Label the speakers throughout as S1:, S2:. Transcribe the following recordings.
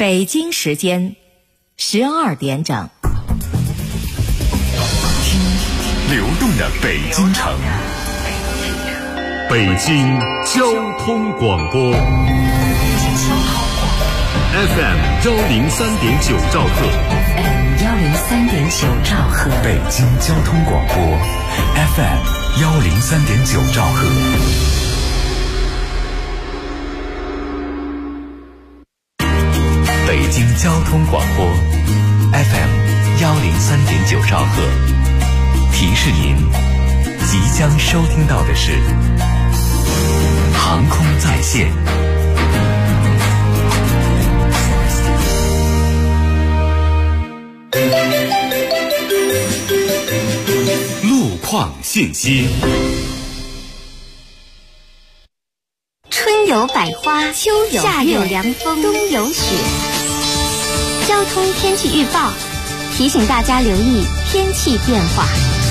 S1: 北京时间12点整。
S2: 听流动的北京城，北京交通广播 FM 103.9兆赫，
S1: 103.9兆赫，
S2: 北京交通广播 FM 103.9兆赫。北京交通广播 FM 103.9兆赫，提示您即将收听到的是航空在线。路况信息。
S3: 春有百花，秋有夏有凉风，冬有雪。交通天气预报提醒大家留意天气变化。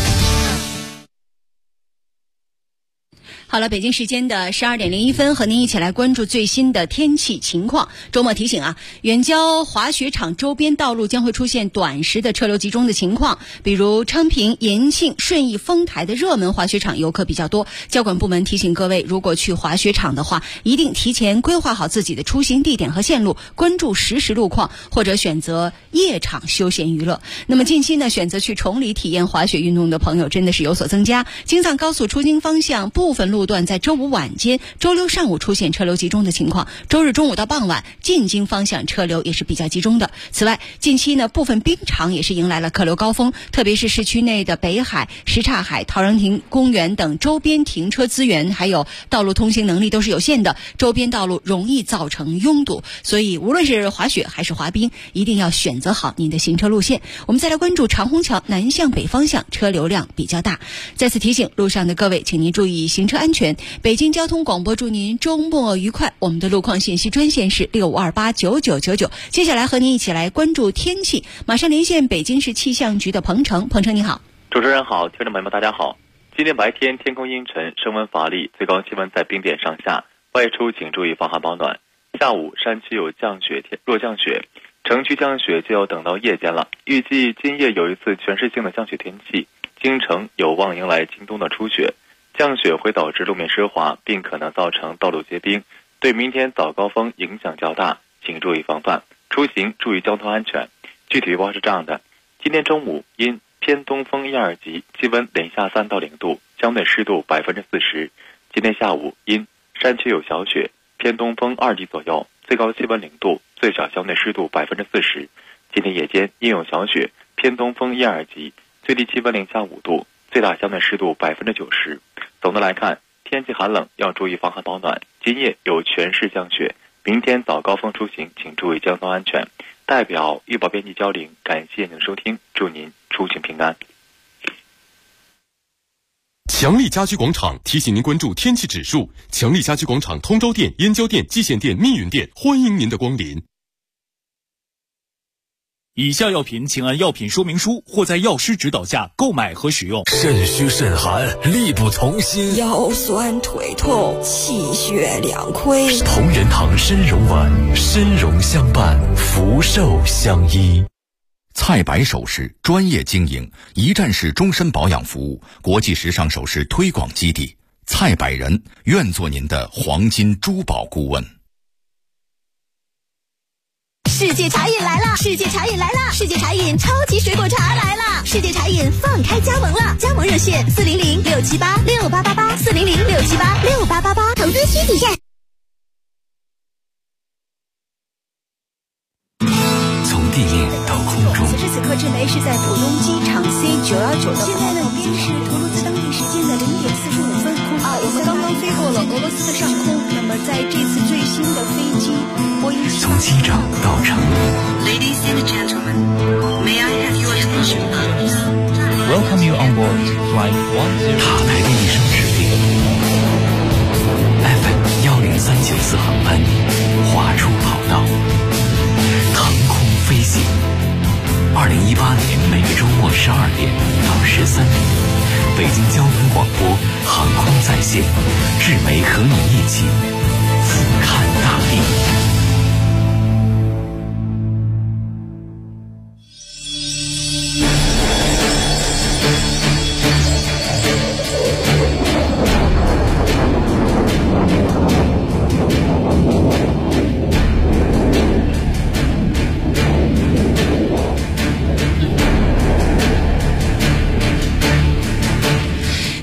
S4: 好了，北京时间的12点01分，和您一起来关注最新的天气情况。周末提醒啊，远郊滑雪场周边道路将会出现短时的车流集中的情况，比如昌平、延庆、顺义、丰台的热门滑雪场游客比较多。交管部门提醒各位，如果去滑雪场的话，一定提前规划好自己的出行地点和线路，关注实时路况，或者选择夜场休闲娱乐。那么近期呢，选择去崇礼体验滑雪运动的朋友真的是有所增加。京藏高速出京方向部分路段在周五晚间、周六上午出现车流集中的情况，周日中午到傍晚进京方向车流也是比较集中的。此外，近期呢，部分冰场也是迎来了客流高峰，特别是市区内的北海、什刹海、陶然亭公园等周边停车资源还有道路通行能力都是有限的，周边道路容易造成拥堵，所以无论是滑雪还是滑冰，一定要选择好您的行车路线。我们再来关注长虹桥南向北方向车流量比较大，再次提醒路上的各位，请您注意行车安全。北京交通广播祝您周末愉快。我们的路况信息专线是65289999。接下来和您一起来关注天气，马上连线北京市气象局的彭程。彭程你好。
S5: 主持人好，听众朋友们大家好。今天白天天空阴沉，升温乏力，最高气温在冰点上下，外出请注意防寒保暖。下午山区有降雪弱降雪，城区降雪就要等到夜间了。预计今夜有一次全市性的降雪天气，京城有望迎来京冬的初雪。降雪会导致路面湿滑，并可能造成道路结冰，对明天早高峰影响较大，请注意防范。出行注意交通安全。具体预报是这样的：今天中午因偏东风1、2级，气温连下3到0度，相对湿度40%。今天下午因山区有小雪，偏东风2级左右，最高气温0度，最小相对湿度40%。今天夜间因有小雪，偏东风1、2级，最低气温零下5度，最大相对湿度90%。总的来看，天气寒冷，要注意防寒保暖。今夜有全市降雪，明天早高峰出行请注意交通安全。代表预报编辑焦玲，感谢您的收听，祝您出行平安。
S2: 强力家居广场提醒您关注天气指数。强力家居广场通州店、燕郊店、蓟县店、密云店欢迎您的光临。
S6: 以下药品请按药品说明书或在药师指导下购买和使用。
S7: 肾虚肾寒，力不从心，
S8: 腰酸腿痛，气血两亏。
S7: 同仁堂参茸丸，参茸相伴，福寿相依。
S9: 蔡白首饰专业经营，一站式终身保养服务，国际时尚首饰推广基地。蔡百人愿做您的黄金珠宝顾问。
S3: 世界茶饮来了！世界茶饮来了！世界茶饮超级水果茶来了！世界茶饮放开加盟了，加盟热线400-678-6888，400-678-6888，投资需谨慎。
S7: 从地面到空中，
S10: 此时此刻正雷是在浦东机场 C919的。现在呢，已经是俄罗斯当地时间的0点45分。我们刚刚飞过了俄罗斯的上空。那么在这次最新的飞机波音
S7: 从机长到乘务。
S11: Ladies and gentlemen, may I have your attention, please?
S12: Welcome you on board Flight 10.
S7: 塔台的一声指令 ，FM 10394航班划出跑道，腾空飞行。2018年每个周末12点到13点，北京交通广播航空在线，志梅和你一起俯瞰大地。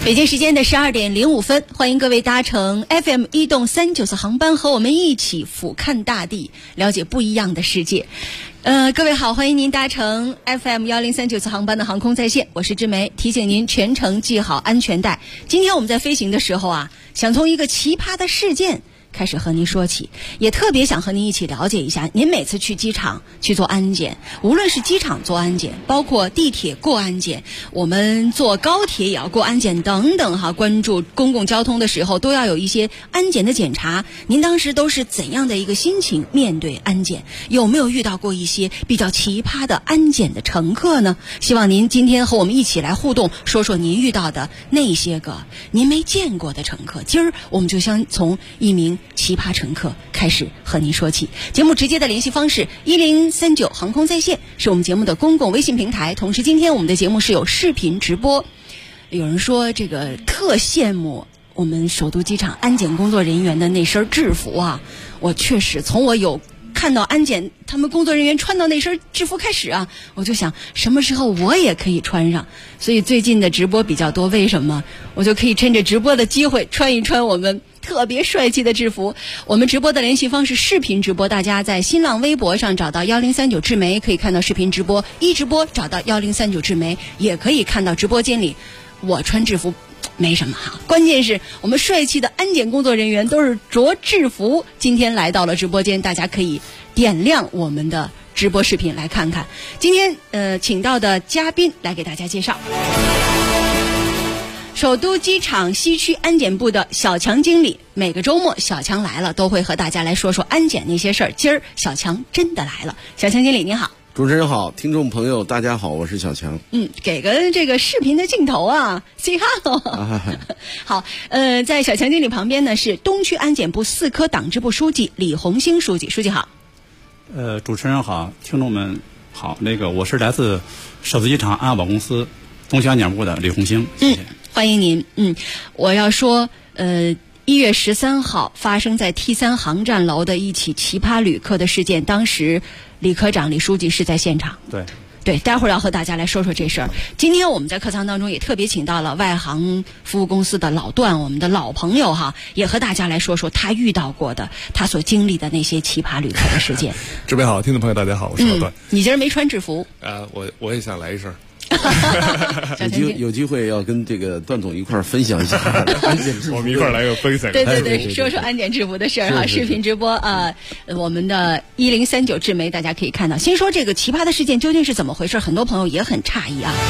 S4: 北京时间的12点05分，欢迎各位搭乘 FM 1动394航班，和我们一起俯瞰大地，了解不一样的世界。各位好，欢迎您搭乘 FM 10394航班的航空在线，我是志梅，提醒您全程系好安全带。今天我们在飞行的时候啊，想从一个奇葩的事件开始和您说起，也特别想和您一起了解一下，您每次去机场去做安检，无论是机场做安检，包括地铁过安检，我们坐高铁也要过安检等等哈，关注公共交通的时候都要有一些安检的检查。您当时都是怎样的一个心情面对安检？有没有遇到过一些比较奇葩的安检的乘客呢？希望您今天和我们一起来互动，说说您遇到的那些个您没见过的乘客。今儿我们就想从一名奇葩乘客开始和您说起。节目直接的联系方式1039航空在线是我们节目的公共微信平台，同时今天我们的节目是有视频直播。有人说这个特羡慕我们首都机场安检工作人员的那身制服啊，我确实从我有看到安检他们工作人员穿到那身制服开始啊，我就想什么时候我也可以穿上。所以最近的直播比较多，为什么我就可以趁着直播的机会穿一穿我们特别帅气的制服。我们直播的联系方式视频直播，大家在新浪微博上找到1039智媒可以看到视频直播，一直播找到1039智媒也可以看到直播间里我穿制服没什么哈，关键是我们帅气的安检工作人员都是着制服，今天来到了直播间，大家可以点亮我们的直播视频来看看。今天请到的嘉宾来给大家介绍，首都机场西区安检部的小强经理。每个周末小强来了都会和大家来说说安检那些事儿，今儿小强真的来了。小强经理您好。
S13: 主持人好，听众朋友大家好，我是小强。
S4: 给个这个视频的镜头啊 ，say hello。好，在小强经理旁边呢是东区安检部4科党支部书记李红星书记，书记好。
S14: 主持人好，听众们好，我是来自首都机场安保公司东区安检部的李红星，谢谢。
S4: 欢迎您。我要说1月13号发生在 T3 航站楼的一起奇葩旅客的事件，当时李科长、李书记是在现场。对，待会儿要和大家来说说这事儿。今天我们在课堂当中也特别请到了外航服务公司的老段，我们的老朋友哈，也和大家来说说他遇到过的、他所经历的那些奇葩旅客的事件。
S15: 志伟好，听众朋友大家好，我是老段。
S4: 你今儿没穿制服？
S15: 我也想来一身。
S13: 有机会要跟这个段总一块儿分享一下安检制服，
S15: 我们一块儿来个分享。
S4: 对，说说安检制服的事儿哈。视频直播我们的1039智媒大家可以看到。先说这个奇葩的事件究竟是怎么回事，很多朋友也很诧异啊。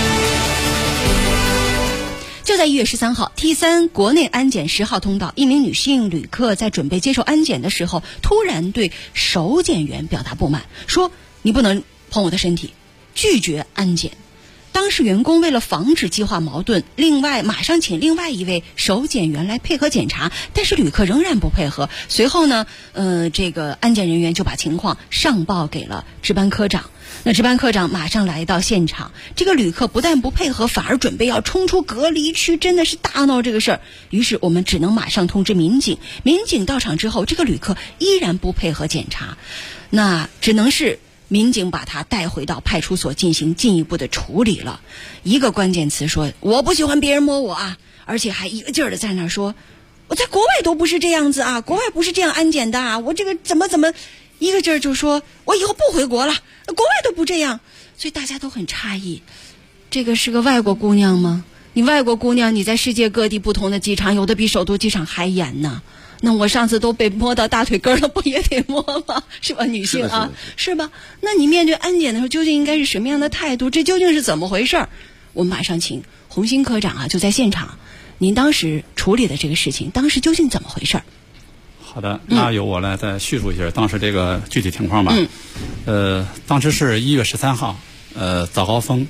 S4: 就在1月13号 T3 国内安检10号通道，一名女性旅客在准备接受安检的时候，突然对守检员表达不满，说你不能碰我的身体，拒绝安检。当事员工为了防止激化矛盾，马上请另外一位守检员来配合检查，但是旅客仍然不配合。随后呢，这个安检人员就把情况上报给了值班科长。那值班科长马上来到现场，这个旅客不但不配合，反而准备要冲出隔离区，真的是大闹这个事儿。于是我们只能马上通知民警。民警到场之后，这个旅客依然不配合检查，那只能是民警把他带回到派出所进行进一步的处理了。一个关键词说我不喜欢别人摸我啊，而且还一个劲儿的在那说我在国外都不是这样子啊，国外不是这样安检的啊，我这个怎么一个劲儿就说我以后不回国了，国外都不这样。所以大家都很诧异，这个是个外国姑娘吗？你外国姑娘，你在世界各地不同的机场，有的比首都机场还严呢。那我上次都被摸到大腿根了，不也得摸吗？是吧，女性啊，是吧？那你面对安检的时候，究竟应该是什么样的态度？这究竟是怎么回事？我们马上请红星科长啊，就在现场，您当时处理的这个事情，当时究竟怎么回事？
S14: 好的，那由我来再叙述一下当时这个具体情况吧。当时是1月13号，早高峰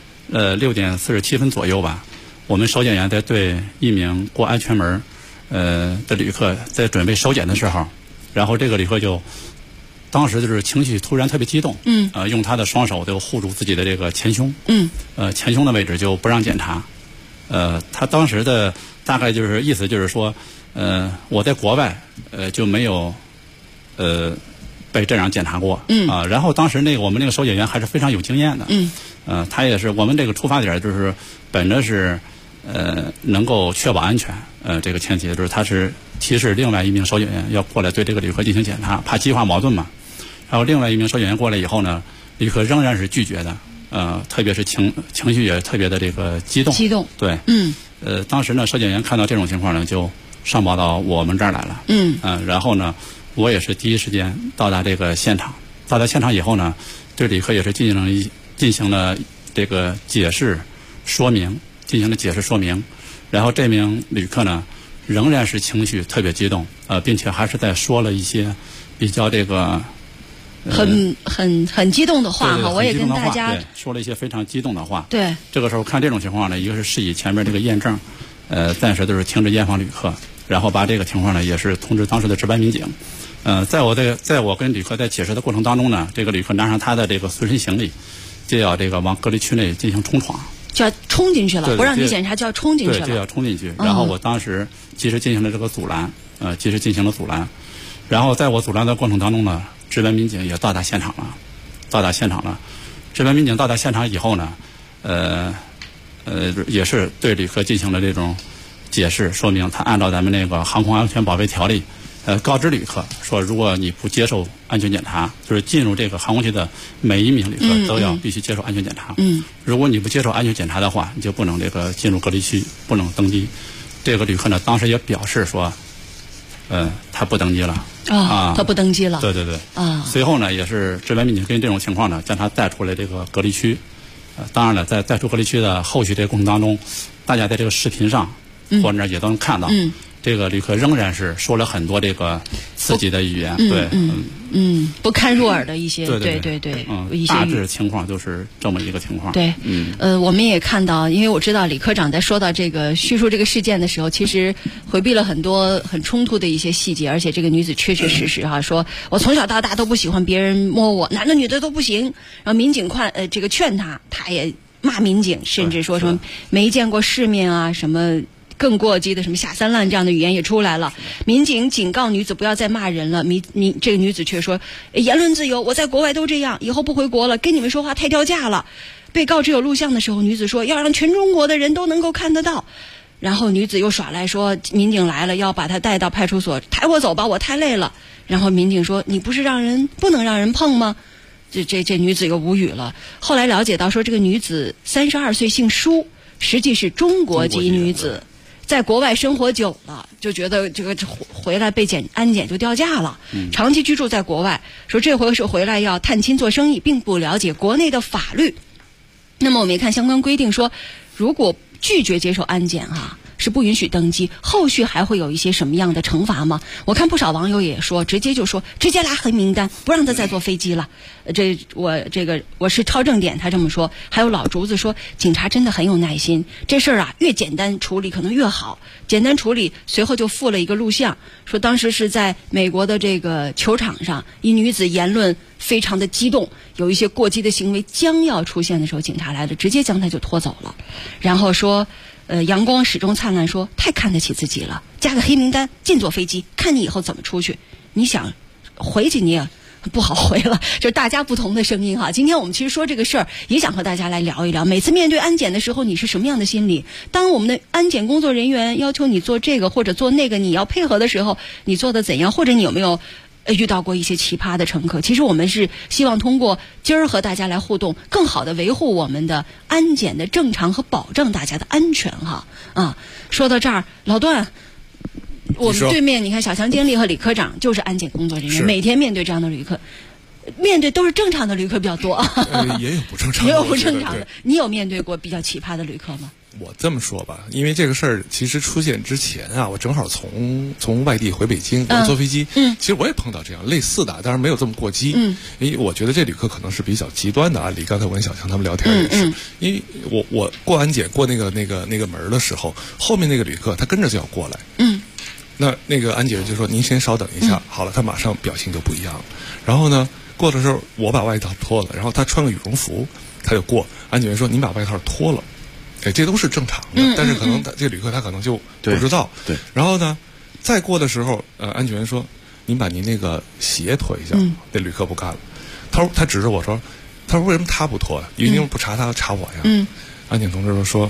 S14: ，6点47分左右吧，我们守检员在对一名过安全门的旅客在准备收检的时候，然后这个旅客当时就是情绪突然特别激动，用他的双手就护住自己的这个前胸，前胸的位置就不让检查，他当时的大概就是意思就是说，我在国外就没有被这样检查过，然后当时我们那个守检员还是非常有经验的，他也是我们这个出发点就是本着是能够确保安全，这个前提就是他是提示另外一名收检员要过来对这个旅客进行检查，怕激化矛盾嘛。然后另外一名收检员过来以后呢，旅客仍然是拒绝的，特别是情绪也特别的这个激动。对，当时呢，收检员看到这种情况呢，就上报到我们这儿来了。然后呢，我也是第一时间到达这个现场。到达现场以后呢，对旅客也是进行了这个解释说明。然后这名旅客呢，仍然是情绪特别激动，并且还是在说了一些比较这个
S4: 很激动的话哈。我也跟大家
S14: 说了一些非常激动的话。
S4: 对，
S14: 这个时候看这种情况呢，一个是示意前面这个验证，暂时都是停止验放旅客，然后把这个情况呢也是通知当时的值班民警。在我跟旅客在解释的过程当中呢，这个旅客拿上他的这个随身行李，就要这个往隔离区内进行冲闯。
S4: 就要冲进去了，不让你检查就要冲进去了。
S14: 对，就要冲进去。然后我当时及时进行了这个阻拦，然后在我阻拦的过程当中呢，值班民警也到达现场了。值班民警到达现场以后呢，也是对旅客进行了这种解释说明，他按照咱们那个航空安全保卫条例。告知旅客说，如果你不接受安全检查，就是进入这个航空器的每一名旅客都要必须接受安全检查。如果你不接受安全检查的话，你就不能这个进入隔离区，不能登机。这个旅客呢，当时也表示说，他不登机了。
S4: 他不登机了。
S14: 对。随后呢，也是值班民警根据这种情况呢，将他带出来这个隔离区。当然了，在带出隔离区的后续这个过程当中，大家在这个视频上或者也都能看到。这个旅客仍然是说了很多这个刺激的语言，
S4: 不堪入耳的一些，对，一些
S14: 大致情况就是这么一个情况。
S4: 对，我们也看到，因为我知道李科长在说到这个叙述这个事件的时候，其实回避了很多很冲突的一些细节，而且这个女子确确实实说我从小到大都不喜欢别人摸我，男的女的都不行。然后民警这个劝他也骂民警，甚至说什么没见过世面啊，什么。更过激的什么下三滥这样的语言也出来了。民警警告女子不要再骂人了，这个女子却说言论自由，我在国外都这样，以后不回国了，跟你们说话太掉价了。被告知有录像的时候，女子说要让全中国的人都能够看得到。然后女子又耍赖说民警来了要把她带到派出所，抬我走吧，我太累了。然后民警说你不是不能让人碰吗？这女子又无语了。后来了解到说这个女子32岁，姓舒，实际是中国籍女子。在国外生活久了，就觉得这个回来被安检就掉价了。长期居住在国外，说这回是回来要探亲做生意，并不了解国内的法律。那么我们也看相关规定说，如果拒绝接受安检是不允许登机，后续还会有一些什么样的惩罚吗？我看不少网友也说，直接拉黑名单，不让他再坐飞机了。我是超正点，他这么说。还有老竹子说，警察真的很有耐心，这事儿越简单处理可能越好。简单处理，随后就附了一个录像，说当时是在美国的这个球场上，一女子言论非常的激动，有一些过激的行为将要出现的时候，警察来了，直接将她就拖走了。然后说阳光始终灿烂，说太看得起自己了，加个黑名单，禁坐飞机，看你以后怎么出去。你想回去你也不好回了，就是大家不同的声音今天我们其实说这个事儿，也想和大家来聊一聊，每次面对安检的时候，你是什么样的心理？当我们的安检工作人员要求你做这个或者做那个，你要配合的时候，你做的怎样？或者你有没有遇到过一些奇葩的乘客？其实我们是希望通过今儿和大家来互动，更好的维护我们的安检的正常和保证大家的安全说到这儿，老段，我们对面你看小强经理和李科长就是安检工作人员，每天面对这样的旅客，面对都是正常的旅客比较多
S15: 也有不正常的，
S4: 也有不正常的。你有面对过比较奇葩的旅客吗？
S15: 我这么说吧，因为这个事儿其实出现之前我正好从外地回北京，我坐飞机，其实我也碰到这样类似的，当然没有这么过激，因为我觉得这旅客可能是比较极端的案例。刚才我跟小强他们聊天也是，因为我过安检过那个门的时候，后面那个旅客他跟着就要过来，那个安检就说您先稍等一下，好了，他马上表情就不一样了。然后呢，过的时候我把外套脱了，然后他穿个羽绒服，他就过，安检员说您把外套脱了。这都是正常的，但是可能这旅客他可能就不知道。
S13: 对。
S15: 然后呢，再过的时候，安检员说：“您把您那个鞋脱一下。”那旅客不干了，他指着我说：“他说为什么他不脱呀？一定不查他，查我呀？”安检同志说：“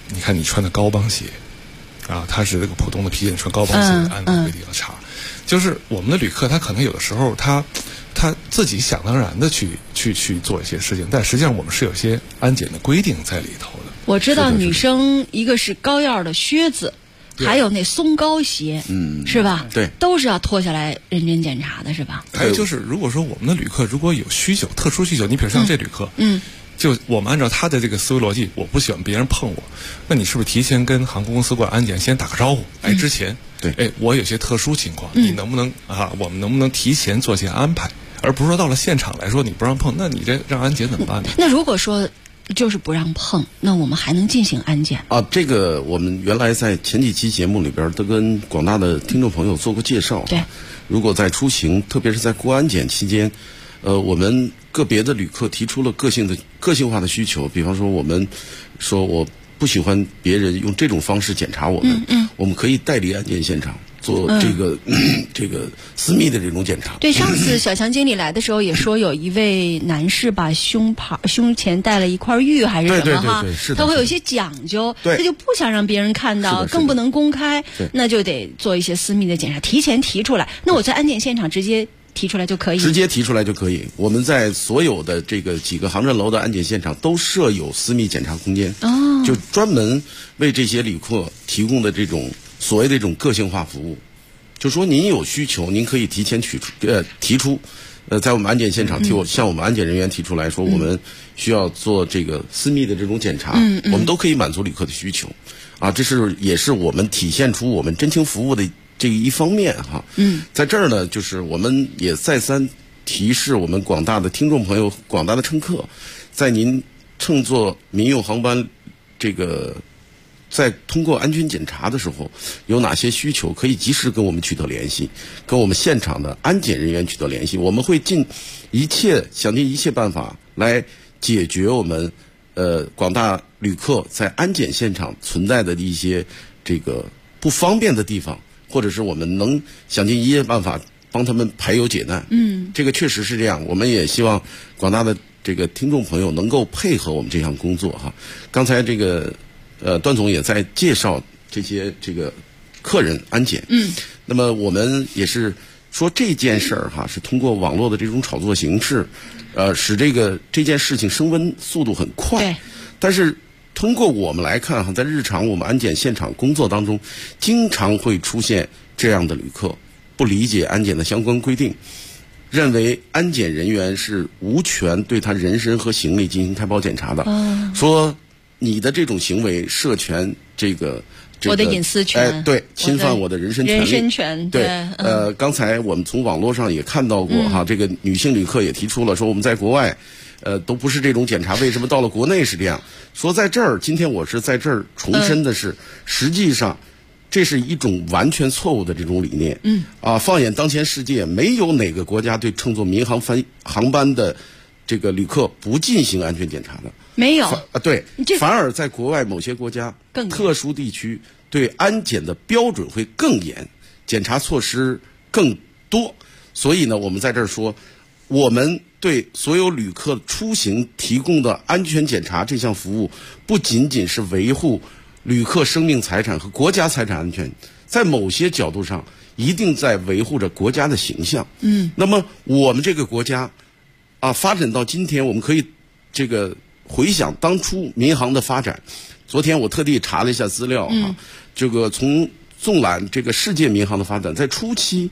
S15: 你看你穿的高帮鞋，啊，他是这个普通的皮鞋，你穿高帮鞋，安全规定要查。就是我们的旅客，他可能有的时候他自己想当然的去做一些事情，但实际上我们是有些安检的规定在里头的。
S4: 我知道女生一个是高腰的靴子，还有那松高鞋，是吧？
S13: 对，
S4: 都是要脱下来认真检查的，是吧？
S15: 还有就是，如果说我们的旅客如果有需求、特殊需求，你比如像这旅客，就我们按照他的这个思维逻辑，我不喜欢别人碰我，那你是不是提前跟航空公司过安检先打个招呼？之前，
S13: 对，
S15: 我有些特殊情况，你能不能我们能不能提前做些安排，而不是说到了现场来说你不让碰，那你这让安检怎么办呢？
S4: 那如果说就是不让碰，那我们还能进行安检
S13: 啊？这个我们原来在前几期节目里边都跟广大的听众朋友做过介绍。
S4: 对，
S13: 如果在出行，特别是在过安检期间，我们个别的旅客提出了个性化的需求，比方说我们说我不喜欢别人用这种方式检查我们，我们可以代理安检现场做这个私密的这种检查。
S4: 对，上次小强经理来的时候也说，有一位男士把胸前戴了一块玉还是什么哈，他会有一些讲究，他就不想让别人看到，更不能公开，那就得做一些私密的检查，提前提出来。那我在安检现场直接提出来就可以，
S13: 直接提出来就可以。我们在所有的这个几个航站楼的安检现场都设有私密检查空间，就专门为这些旅客提供的这种所谓的这种个性化服务。就说您有需求，您可以提前提出，在我们安检现场向我们安检人员提出来说，我们需要做这个私密的这种检查，我们都可以满足旅客的需求，啊，这也是我们体现出我们真情服务的这一方面哈。在这儿呢，就是我们也再三提示我们广大的听众朋友、广大的乘客，在您乘坐民用航班在通过安全检查的时候，有哪些需求可以及时跟我们取得联系，跟我们现场的安检人员取得联系，我们会想尽一切办法来解决我们广大旅客在安检现场存在的一些这个不方便的地方，或者是我们能想尽一切办法帮他们排忧解难。这个确实是这样，我们也希望广大的这个听众朋友能够配合我们这项工作哈。刚才这个段总也在介绍这个客人安检。那么我们也是说这件事儿哈，是通过网络的这种炒作形式，使这件事情升温速度很快。
S4: 对。
S13: 但是通过我们来看哈，在日常我们安检现场工作当中，经常会出现这样的旅客不理解安检的相关规定，认为安检人员是无权对他人身和行李进行开包检查的，说你的这种行为涉权
S4: 我的隐私权，
S13: 对，侵犯我的人身权利。
S4: 人身权，
S13: 对。刚才我们从网络上也看到过哈，这个女性旅客也提出了说，我们在国外，都不是这种检查，为什么到了国内是这样？说在这儿，今天我是在这儿重申的是，实际上这是一种完全错误的这种理念。放眼当前世界，没有哪个国家对乘坐民航班的这个旅客不进行安全检查的。
S4: 没有
S13: 对，反而在国外某些国家特殊地区对安检的标准会更严，检查措施更多。所以呢，我们在这儿说，我们对所有旅客出行提供的安全检查这项服务，不仅仅是维护旅客生命财产和国家财产安全，在某些角度上一定在维护着国家的形象。那么我们这个国家发展到今天，我们可以回想当初民航的发展。昨天我特地查了一下资料这个从纵览这个世界民航的发展，在初期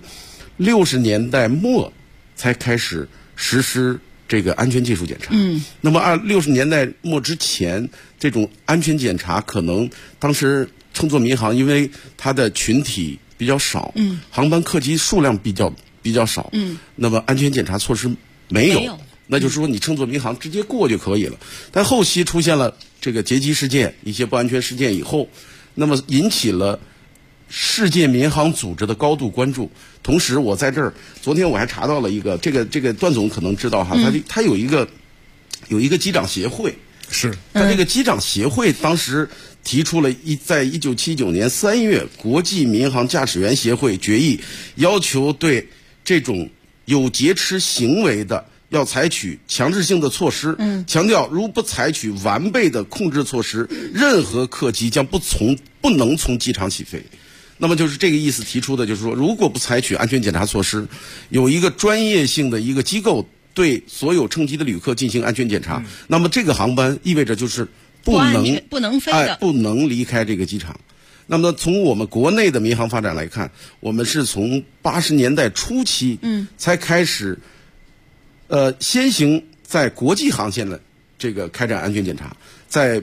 S13: 60年代末才开始实施这个安全技术检查。那么60年代末之前，这种安全检查可能当时乘坐民航，因为它的群体比较少，航班客机数量比较少，那么安全检查措施没有。那就是说，你乘坐民航直接过就可以了。但后期出现了这个劫机事件、一些不安全事件以后，那么引起了世界民航组织的高度关注。同时，我在这儿，昨天我还查到了一个，这个段总可能知道哈，他有一个机长协会，
S15: 是
S13: 他这个机长协会当时提出了在1979年3月，国际民航驾驶员协会决议，要求对这种有劫持行为的要采取强制性的措施，强调如不采取完备的控制措施，任何客机将不能从机场起飞。那么就是这个意思提出的，就是说，如果不采取安全检查措施，有一个专业性的一个机构对所有乘机的旅客进行安全检查，那么这个航班意味着就是不能飞的，不能离开这个机场。那么从我们国内的民航发展来看，我们是从80年代初期才开始先行在国际航线的这个开展安全检查，在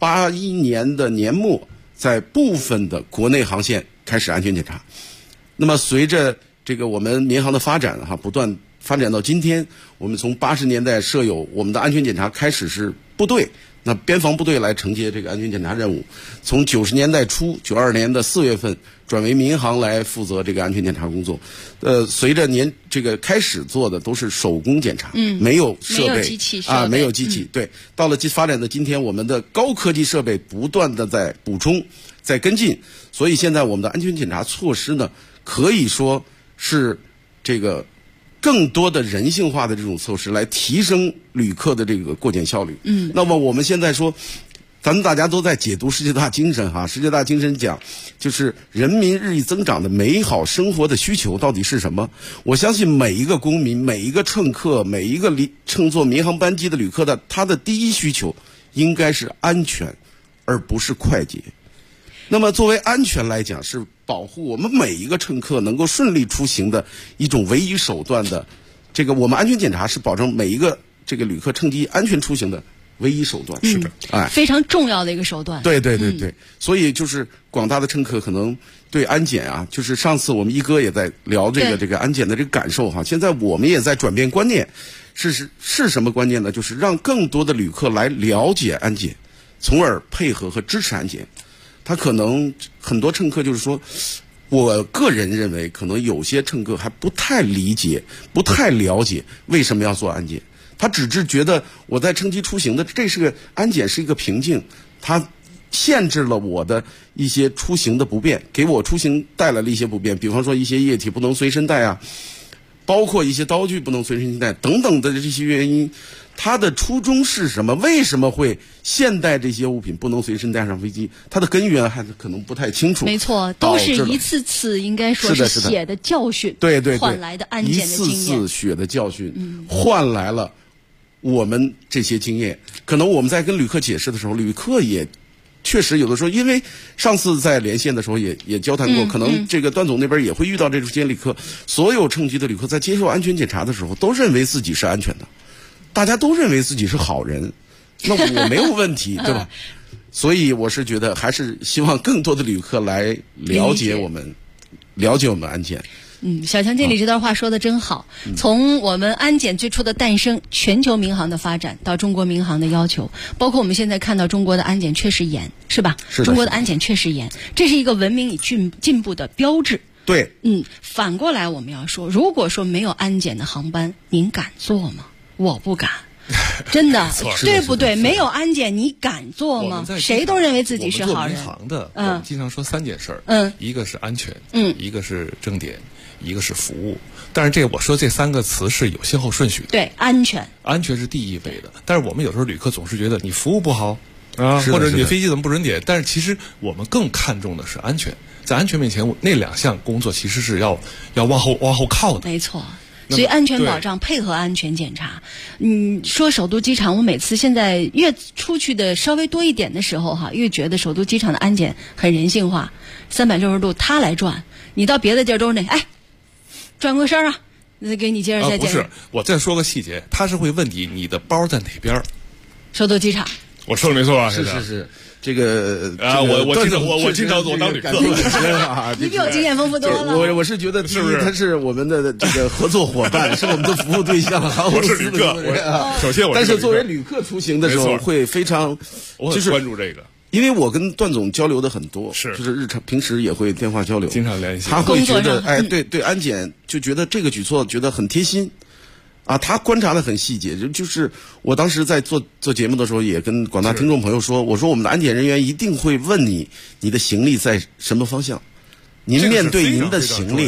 S13: 81年的年末，在部分的国内航线开始安全检查。那么随着这个我们民航的发展不断发展到今天，我们从80年代设有我们的安全检查开始是部队，那边防部队来承接这个安全检查任务。从90年代初92年的4月份转为民航来负责这个安全检查工作。随着这个开始做的都是手工检查，没有设备，没有机器没有机器。对，到了发展的今天，我们的高科技设备不断的在补充，在跟进，所以现在我们的安全检查措施呢，可以说是这个更多的人性化的这种措施，来提升旅客的这个过检效率。那么我们现在说，咱们大家都在解读世界大精神世界大精神讲，就是人民日益增长的美好生活的需求到底是什么？我相信每一个公民、每一个乘客、每一个乘坐民航班机的旅客他的第一需求应该是安全，而不是快捷。那么作为安全来讲，是保护我们每一个乘客能够顺利出行的一种唯一手段的。这个我们安全检查是保证每一个这个旅客乘机安全出行的唯一手段。
S15: 是的，
S4: 非常重要的一个手段。
S13: 对。所以就是广大的乘客可能对安检就是上次我们一哥也在聊这个安检的这个感受现在我们也在转变观念，是什么观念呢？就是让更多的旅客来了解安检，从而配合和支持安检。他可能很多乘客就是说，我个人认为可能有些乘客还不太理解、不太了解为什么要做安检，他只是觉得我在乘机出行的这是个安检是一个瓶颈，它限制了我的一些出行的不便，给我出行带来了一些不便，比方说一些液体不能随身带包括一些刀具不能随身带等等的这些原因。它的初衷是什么？为什么会现代这些物品不能随身带上飞机？它的根源还是可能不太清楚。
S4: 没错，都是一次次应该说是血的教训，
S13: 对
S4: 换来的安检的经验，
S13: 一次次血的教训，换来了我们这些经验。可能我们在跟旅客解释的时候，旅客也确实有的时候，因为上次在连线的时候也交谈过，可能这个段总那边也会遇到这些旅客。所有乘机的旅客在接受安全检查的时候，都认为自己是安全的。大家都认为自己是好人，那我没有问题，对吧？所以我是觉得还是希望更多的旅客来了解我们安检。
S4: 小强经理这段话说的真好。从我们安检最初的诞生，全球民航的发展，到中国民航的要求，包括我们现在看到中国的安检确实严，是吧？
S13: 是的，
S4: 中国的安检确实严，这是一个文明与进步的标志。
S13: 对，
S4: 反过来我们要说，如果说没有安检的航班，您敢坐吗？我不敢，真的，对不对？没有安检，你敢做吗？谁都认为自己是好人。
S15: 我们做民航的，我们经常说3件事儿，一个是安全，一个是正点，一个是服务。但是我说这3个词是有先后顺序的。
S4: 对，安全
S15: 是第一位的。但是我们有时候旅客总是觉得你服务不好或者你飞机怎么不准点？但是其实我们更看重的是安全。在安全面前，那2项工作其实是要往后靠的。
S4: 没错。所以安全保障配合安全检查。说首都机场，我每次现在越出去的稍微多一点的时候越觉得首都机场的安检很人性化，360度他来转，你到别的地儿都是转过身给你接着再检。
S15: 不是，我再说个细节，他是会问你的包在哪边。
S4: 首都机场，
S15: 我说的没错吧？
S13: 是。这个
S15: 我经常做当旅客，
S4: 你比我经验丰富多了。
S13: 我是觉得，第一他是我们的这个合作伙伴，是我们的服务对象。
S15: 我是旅客，首先
S13: 但是作为旅客出行的时候，会非常
S15: 就是关注这个，
S13: 因为我跟段总交流的很多，就是平时也会电话交流，
S15: 经常联系。
S13: 他会觉得，对安检就觉得这个举措觉得很贴心。他观察的很细节，就是我当时在做节目的时候，也跟广大听众朋友说，我说我们的安检人员一定会问你的行李在什么方向，您面对您的行李，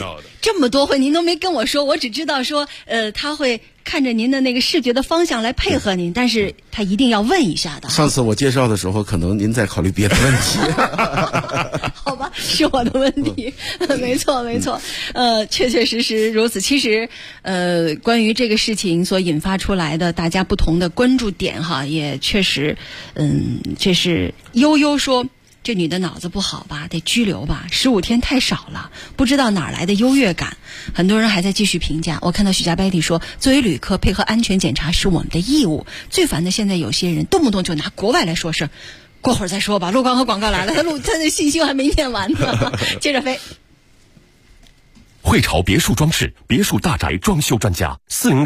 S4: 这么多回您都没跟我说，我只知道说他会看着您的那个视觉的方向来配合您，但是他一定要问一下的。
S13: 上次我介绍的时候，可能您在考虑别的问题。
S4: 好吧，是我的问题，没错没错，确确实实如此。其实关于这个事情所引发出来的大家不同的关注点哈，也确实这是悠悠说这女的脑子不好吧，得拘留吧，15天太少了，不知道哪来的优越感。很多人还在继续评价。我看到许家白里说，作为旅客配合安全检查是我们的义务。最烦的现在有些人动不动就拿国外来说事，过会儿再说吧。陆光和广告来了，他的信息还没念完呢。接着飞。
S16: 汇潮别墅装饰，别墅大宅装修专家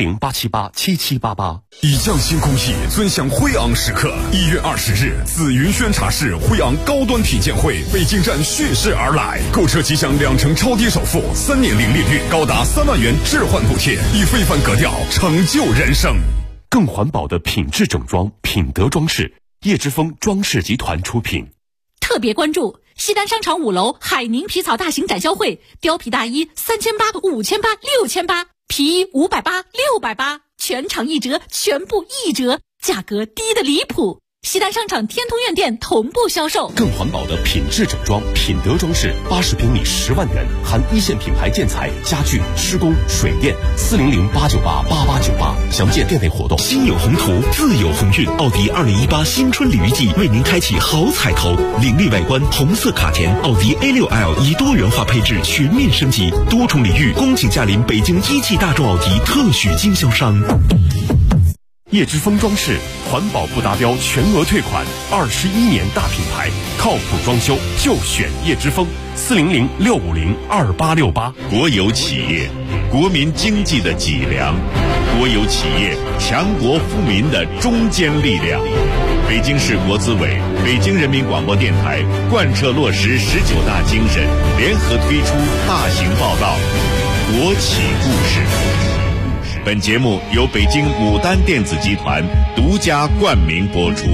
S16: ，400-878-7788。
S17: 以匠心工艺，尊享辉昂时刻。1月20日，紫云轩茶室辉昂高端品鉴会北京站蓄势而来，购车即享2成超低首付，3年零利率，高达3万元置换补贴，以非凡格调成就人生。
S16: 更环保的品质整装，品德装饰，叶之峰装饰集团出品。
S18: 特别关注西单商场5楼海宁皮草大型展销会，貂皮大衣3800、5800、6800，皮衣580、680，全场1折，全部1折，价格低得离谱。西单商场天通苑店同步销售。
S16: 更环保的品质整装，品德装饰，80平米10万元，含一线品牌建材、家具、施工、水电，400-898-8898，详见店内活动。
S19: 心有宏图，自有鸿运。奥迪2018新春鲤鱼季为您开启好彩头，凌厉外观，红色卡钿，奥迪 A6L 以多元化配置全面升级，多重礼遇，恭请驾临北京一汽大众奥迪特许经销商。
S16: 叶之峰装饰，环保不达标全额退款，21年大品牌，靠谱装修就选叶之峰，400-650-2868。
S20: 国有企业，国民经济的脊梁；国有企业，强国富民的中坚力量。北京市国资委、北京人民广播电台贯彻落实19大精神，联合推出大型报道《国企故事》。本节目由北京牡丹电子集团独家冠名播出。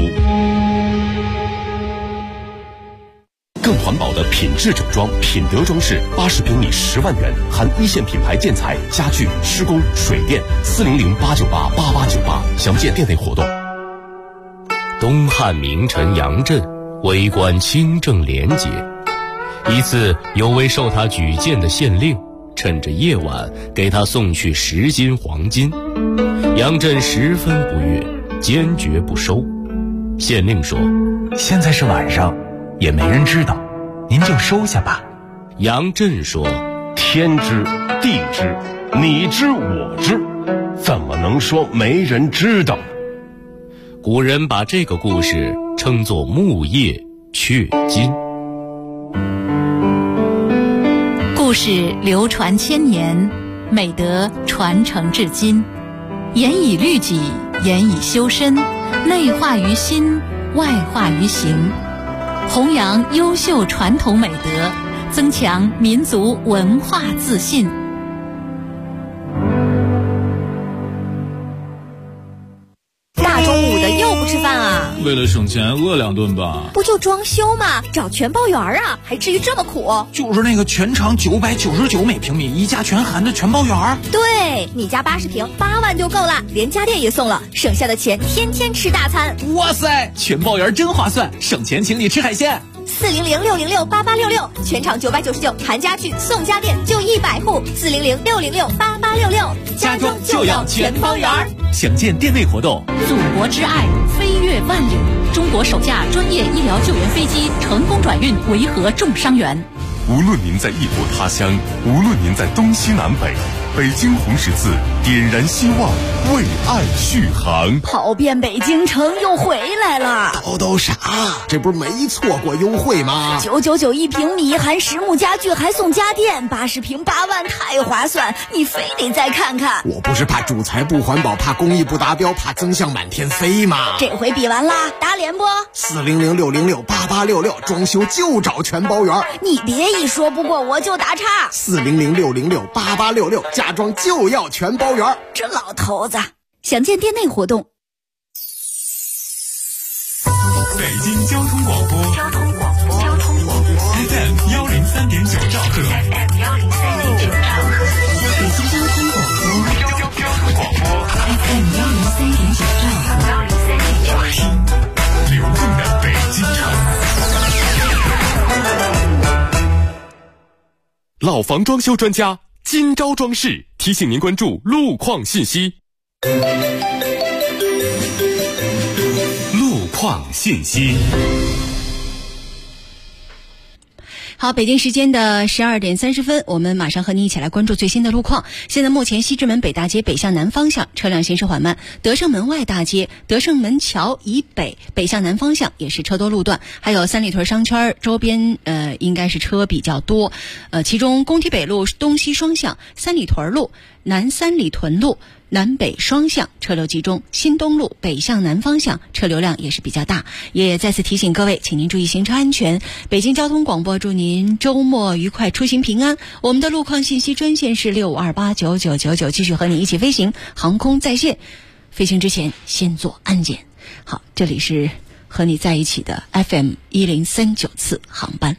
S16: 更环保的品质整装，品德装饰，80平米10万元，含一线品牌建材、家具、施工、水电，400-898-8898，详见店内活动。
S21: 东汉名臣杨震为官清正廉洁，一次有位受他举荐的县令趁着夜晚给他送去10斤黄金，杨震十分不悦，坚决不收。县令说：“
S22: 现在是晚上，也没人知道，您就收下吧。”
S21: 杨震说：“
S16: 天知地知，你知我知，怎么能说没人知道？”
S21: 古人把这个故事称作木叶雀金。
S18: 故事流传千年，美德传承至今，严以律己，严以修身，内化于心，外化于行，弘扬优秀传统美德，增强民族文化自信。
S23: 大中午的又不吃饭啊？
S6: 为了省钱，饿2顿吧。
S23: 不就装修吗？找全包圆啊，还至于这么苦？
S22: 就是那个全长999每平米，一价全含的全包圆。
S23: 对，你家80平8万就够了，连家电也送了，省下的钱天天吃大餐。
S22: 哇塞，全包圆真划算，省钱请你吃海鲜。
S23: 400-606-8866，全场999，含家具送家电就100户。400-606-8866，
S22: 家装就要全包圆。
S6: 详见店内活动。
S18: 祖国之爱飞越万里，中国首架专业医疗救援飞机成功转运维和重伤员。
S17: 无论您在异国他乡，无论您在东西南北，北京红十字点燃希望，为爱续航。
S23: 跑遍北京城又回来了。
S22: 都傻，这不是没错过优惠吗
S23: ？999一平米，含实木家具还送家电，80平8万，太划算，你非得再看看。
S22: 我不是怕主材不环保，怕工艺不达标，怕增项满天飞吗？
S23: 这回比完啦，打脸不
S22: ？400-606-8866，装修就找全包圆。
S23: 你别一说不过我就打岔。
S22: 400-606-8866，家装就要全包圆。
S23: 这老头子，详见店内活动。
S17: 北京交通广播，FM 103.9兆赫。
S1: 老房装修专家金招装饰提醒您关注路况信息。路况信息。
S4: 好，北京时间的12点30分，我们马上和你一起来关注最新的路况。现在目前西直门北大街北向南方向车辆行驶缓慢，德胜门外大街、德胜门桥以北北向南方向也是车多路段，还有三里屯商圈周边应该是车比较多。其中工体北路东西双向、三里屯路、南三里屯路南北双向车流集中，新东路北向南方向车流量也是比较大。也再次提醒各位，请您注意行车安全。北京交通广播祝您周末愉快，出行平安。我们的路况信息专线是65289999，继续和你一起飞行，航空在线。飞行之前先做安检。好，这里是和你在一起的 FM1039次航班。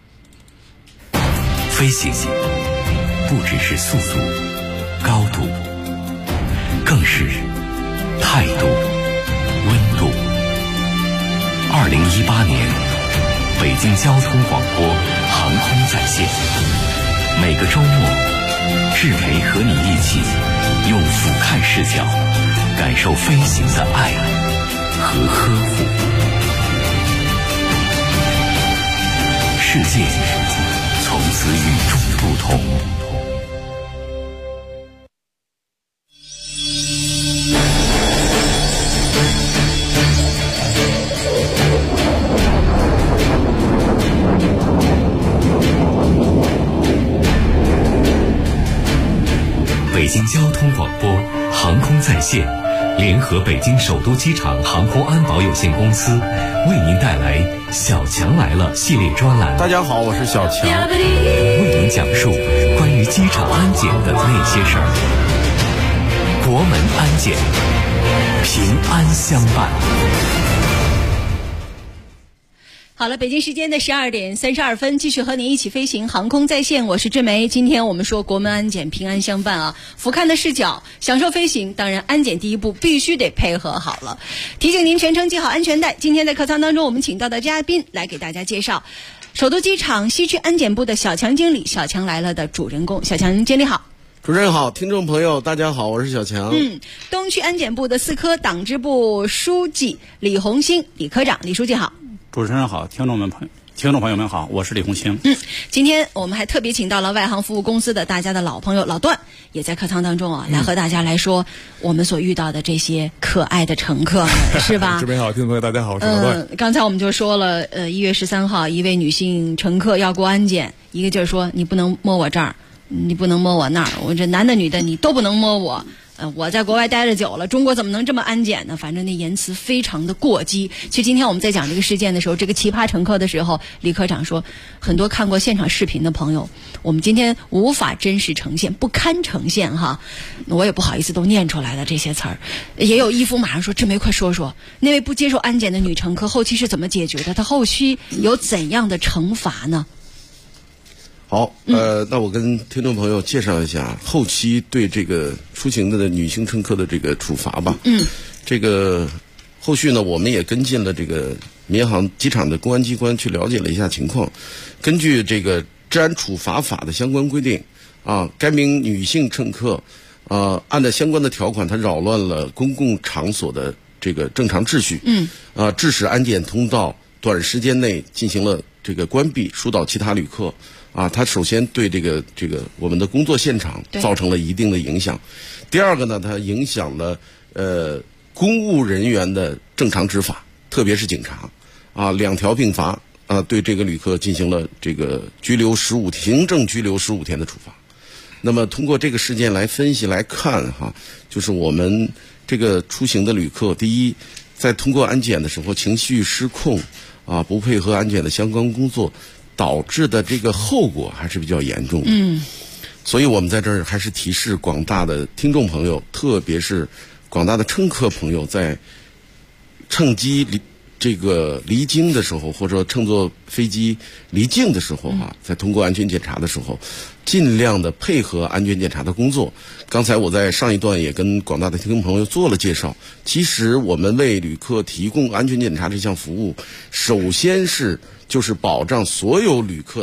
S21: 飞行不只是速度、高度，更是态度、温度。2018年，北京交通广播航空在线，每个周末，志培和你一起用俯瞰视角，感受飞行的爱和呵护。世界从此与众不同。北京交通广播航空在线联合北京首都机场航空安保有限公司为您带来小强来了系列专栏。
S13: 大家好，我是小强，
S21: 为您讲述关于机场安检的那些事儿。国门安检，平安相伴。
S4: 好了，北京时间的12点32分，继续和你一起飞行，航空在线，我是志梅。今天我们说国门安检平安相伴啊，俯瞰的视角，享受飞行。当然，安检第一步必须得配合好了。提醒您全程系好安全带。今天在客舱当中，我们请到的嘉宾来给大家介绍首都机场西区安检部的小强经理，小强来了的主人公。小强经理好。
S13: 主持人好，听众朋友大家好，我是小强。
S4: 东区安检部的4科党支部书记李红星，李科长，李书记好。
S14: 主持人好，听众朋友们好，我是李红星。
S4: 今天我们还特别请到了外航服务公司的大家的老朋友老段，也在客舱当中啊，来和大家来说我们所遇到的这些可爱的乘客们，是吧？
S15: 这边好，听众朋友大家好，我是老段。
S4: 刚才我们就说了，1月13号，一位女性乘客要过安检，一个劲儿说你不能摸我这儿，你不能摸我那儿，我这男的女的你都不能摸我。我在国外待着久了，中国怎么能这么安检呢？反正那言辞非常的过激。其实今天我们在讲这个事件的时候，这个奇葩乘客的时候，李科长说，很多看过现场视频的朋友，我们今天无法真实呈现，不堪呈现哈，我也不好意思都念出来了这些词儿。也有义夫马上说，志梅快说说那位不接受安检的女乘客后期是怎么解决的？她后期有怎样的惩罚呢？
S13: 好，那我跟听众朋友介绍一下后期对这个出行的女性乘客的这个处罚吧。这个后续呢，我们也跟进了这个民航机场的公安机关去了解了一下情况。根据这个治安处罚法的相关规定啊，该名女性乘客按照相关的条款，她扰乱了公共场所的这个正常秩序，致使安检通道短时间内进行了这个关闭，疏导其他旅客。他首先对这个我们的工作现场造成了一定的影响。第二个呢，它影响了公务人员的正常执法，特别是警察2条并罚对这个旅客进行了这个行政拘留15天的处罚。那么通过这个事件来分析来看就是我们这个出行的旅客，第一，在通过安检的时候情绪失控不配合安检的相关工作，导致的这个后果还是比较严重的。所以我们在这儿还是提示广大的听众朋友，特别是广大的乘客朋友，在乘机离京的时候，或者乘坐飞机离境的时候在通过安全检查的时候，尽量的配合安全检查的工作。刚才我在上一段也跟广大的听众朋友做了介绍，其实我们为旅客提供安全检查这项服务，首先就是保障所有旅客的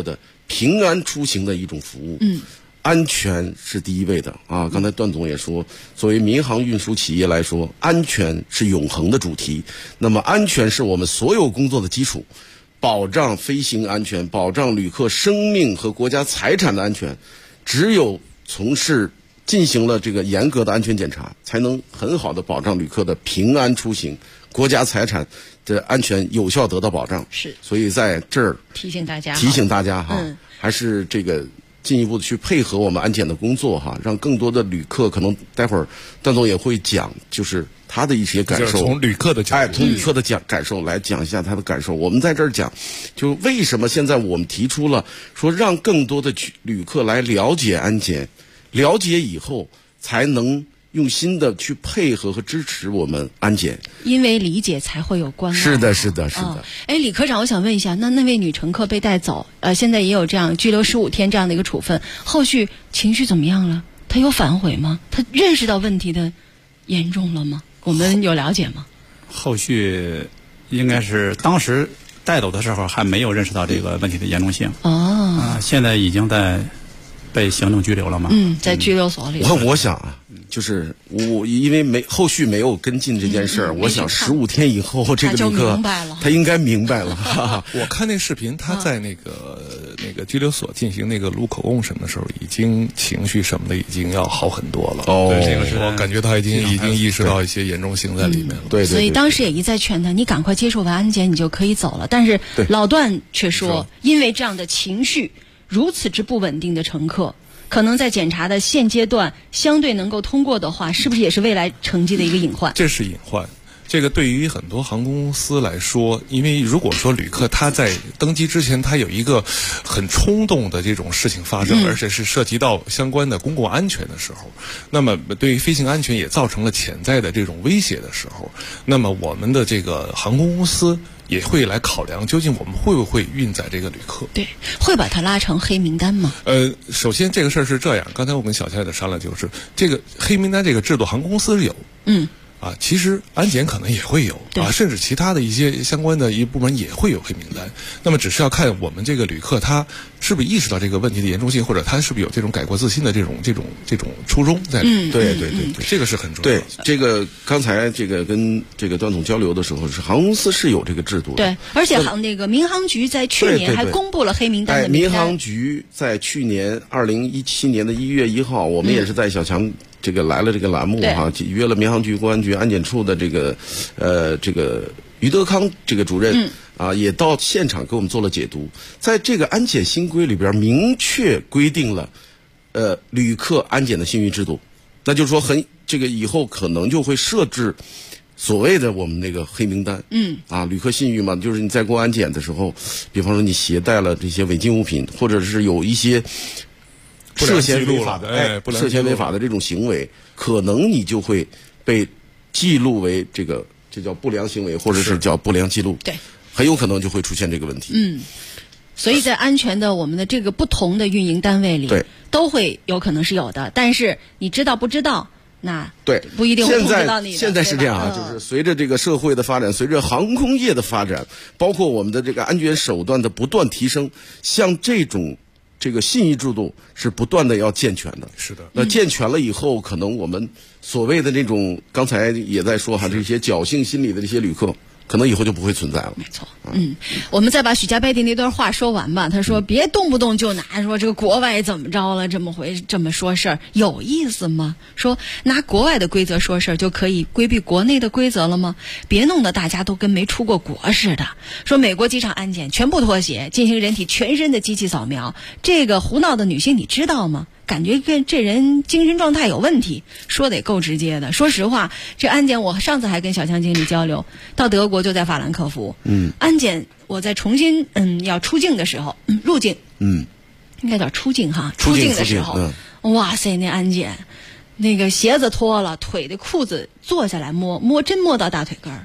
S13: 平安出行的一种服务。安全是第一位的啊！刚才段总也说，作为民航运输企业来说，安全是永恒的主题。那么，安全是我们所有工作的基础，保障飞行安全，保障旅客生命和国家财产的安全，只有进行了这个严格的安全检查，才能很好的保障旅客的平安出行，国家财产的安全有效得到保障。
S4: 是，
S13: 所以在这儿
S4: 提醒大家
S13: 哈，还是这个进一步的去配合我们安检的工作哈，让更多的旅客，可能待会儿段总也会讲，就是他的一些感受，
S15: 从旅客的角度，
S13: 从旅客的感受来讲一下他的感受。我们在这儿讲，就为什么现在我们提出了说让更多的旅客来了解安检，了解以后才能用心的去配合和支持我们安检，
S4: 因为理解才会有关爱。
S13: 是的。
S4: 李科长，我想问一下，那位女乘客被带走，现在也有这样拘留15天这样的一个处分，后续情绪怎么样了？她有反悔吗？她认识到问题的严重了吗？我们有了解吗？
S14: 后续应该是当时带走的时候还没有认识到这个问题的严重性。现在已经在被行政拘留了吗？
S4: 在拘留所里。
S13: 我想啊，就是我因为后续没有跟进这件事儿，我想15天以后这个旅客他应该明白了。
S15: 我看那视频，他在那个拘留所进行那个录口供审的时候，已经情绪什么的已经要好很多了。对，这个是我感觉他已经意识到一些严重性在里面了。
S13: 对，
S4: 所以当时也一再劝他，你赶快接受完安检，你就可以走了。但是老段却说，因为这样的情绪如此之不稳定的乘客，可能在检查的现阶段相对能够通过的话，是不是也是未来成绩的一个隐患？
S15: 这是隐患。这个对于很多航空公司来说，因为如果说旅客他在登机之前他有一个很冲动的这种事情发生，而且是涉及到相关的公共安全的时候，那么对于飞行安全也造成了潜在的这种威胁的时候，那么我们的这个航空公司也会来考量，究竟我们会不会运载这个旅客？
S4: 对，会把它拉成黑名单吗？
S15: 首先这个事儿是这样，刚才我跟小夏的商量，就是这个黑名单这个制度，航空公司有，其实安检可能也会有甚至其他的一些相关的一部门也会有黑名单。那么只是要看我们这个旅客他是不是意识到这个问题的严重性，或者他是不是有这种改过自新的这种初衷在里面。
S13: 对，
S15: 这个是很重要的。
S13: 对，这个刚才这个跟这个段总交流的时候，是航空公司是有这个制度的。
S4: 对，而且那个民航局在去年还公布了黑名单的名单。
S13: 民航局在去年2017年的1月1号，我们也是在小强这个来了这个栏目哈，约了民航局、公安局、安检处的这个于德康这个主任也到现场给我们做了解读。在这个安检新规里边，明确规定了旅客安检的信誉制度，那就是说这个以后可能就会设置所谓的我们那个黑名单。旅客信誉嘛，就是你在过安检的时候，比方说你携带了这些违禁物品，或者是有一些涉嫌违法的这种行为，可能你就会被记录为这叫不良行为，或者是叫不良记录。
S4: 对，
S13: 很有可能就会出现这个问题。
S4: 所以在安全的我们的这个不同的运营单位里，都会有可能是有的。但是你知道不知道？那不一定会碰到你的。
S13: 现在是这样啊，就是随着这个社会的发展，随着航空业的发展，包括我们的这个安全手段的不断提升，像这个信誉制度是不断的要健全的。
S15: 是的。
S13: 那健全了以后，可能我们所谓的那种刚才也在说这些侥幸心理的这些旅客，可能以后就不会存在了。
S4: 没错。我们再把许家贝的那段话说完吧。他说别动不动就拿说这个国外怎么着了这么说事儿，有意思吗？说拿国外的规则说事儿就可以规避国内的规则了吗？别弄得大家都跟没出过国似的。说美国机场安检全部脱鞋，进行人体全身的机器扫描，这个胡闹的女性你知道吗？感觉跟这人精神状态有问题，说的也够直接的。说实话，这安检我上次还跟小强经理交流，到德国就在法兰克福，安检我在重新要出境的时候，入境，应该叫出境哈，出境的时候，哇塞，那安检，那个鞋子脱了，腿的裤子坐下来摸真摸到大腿根儿。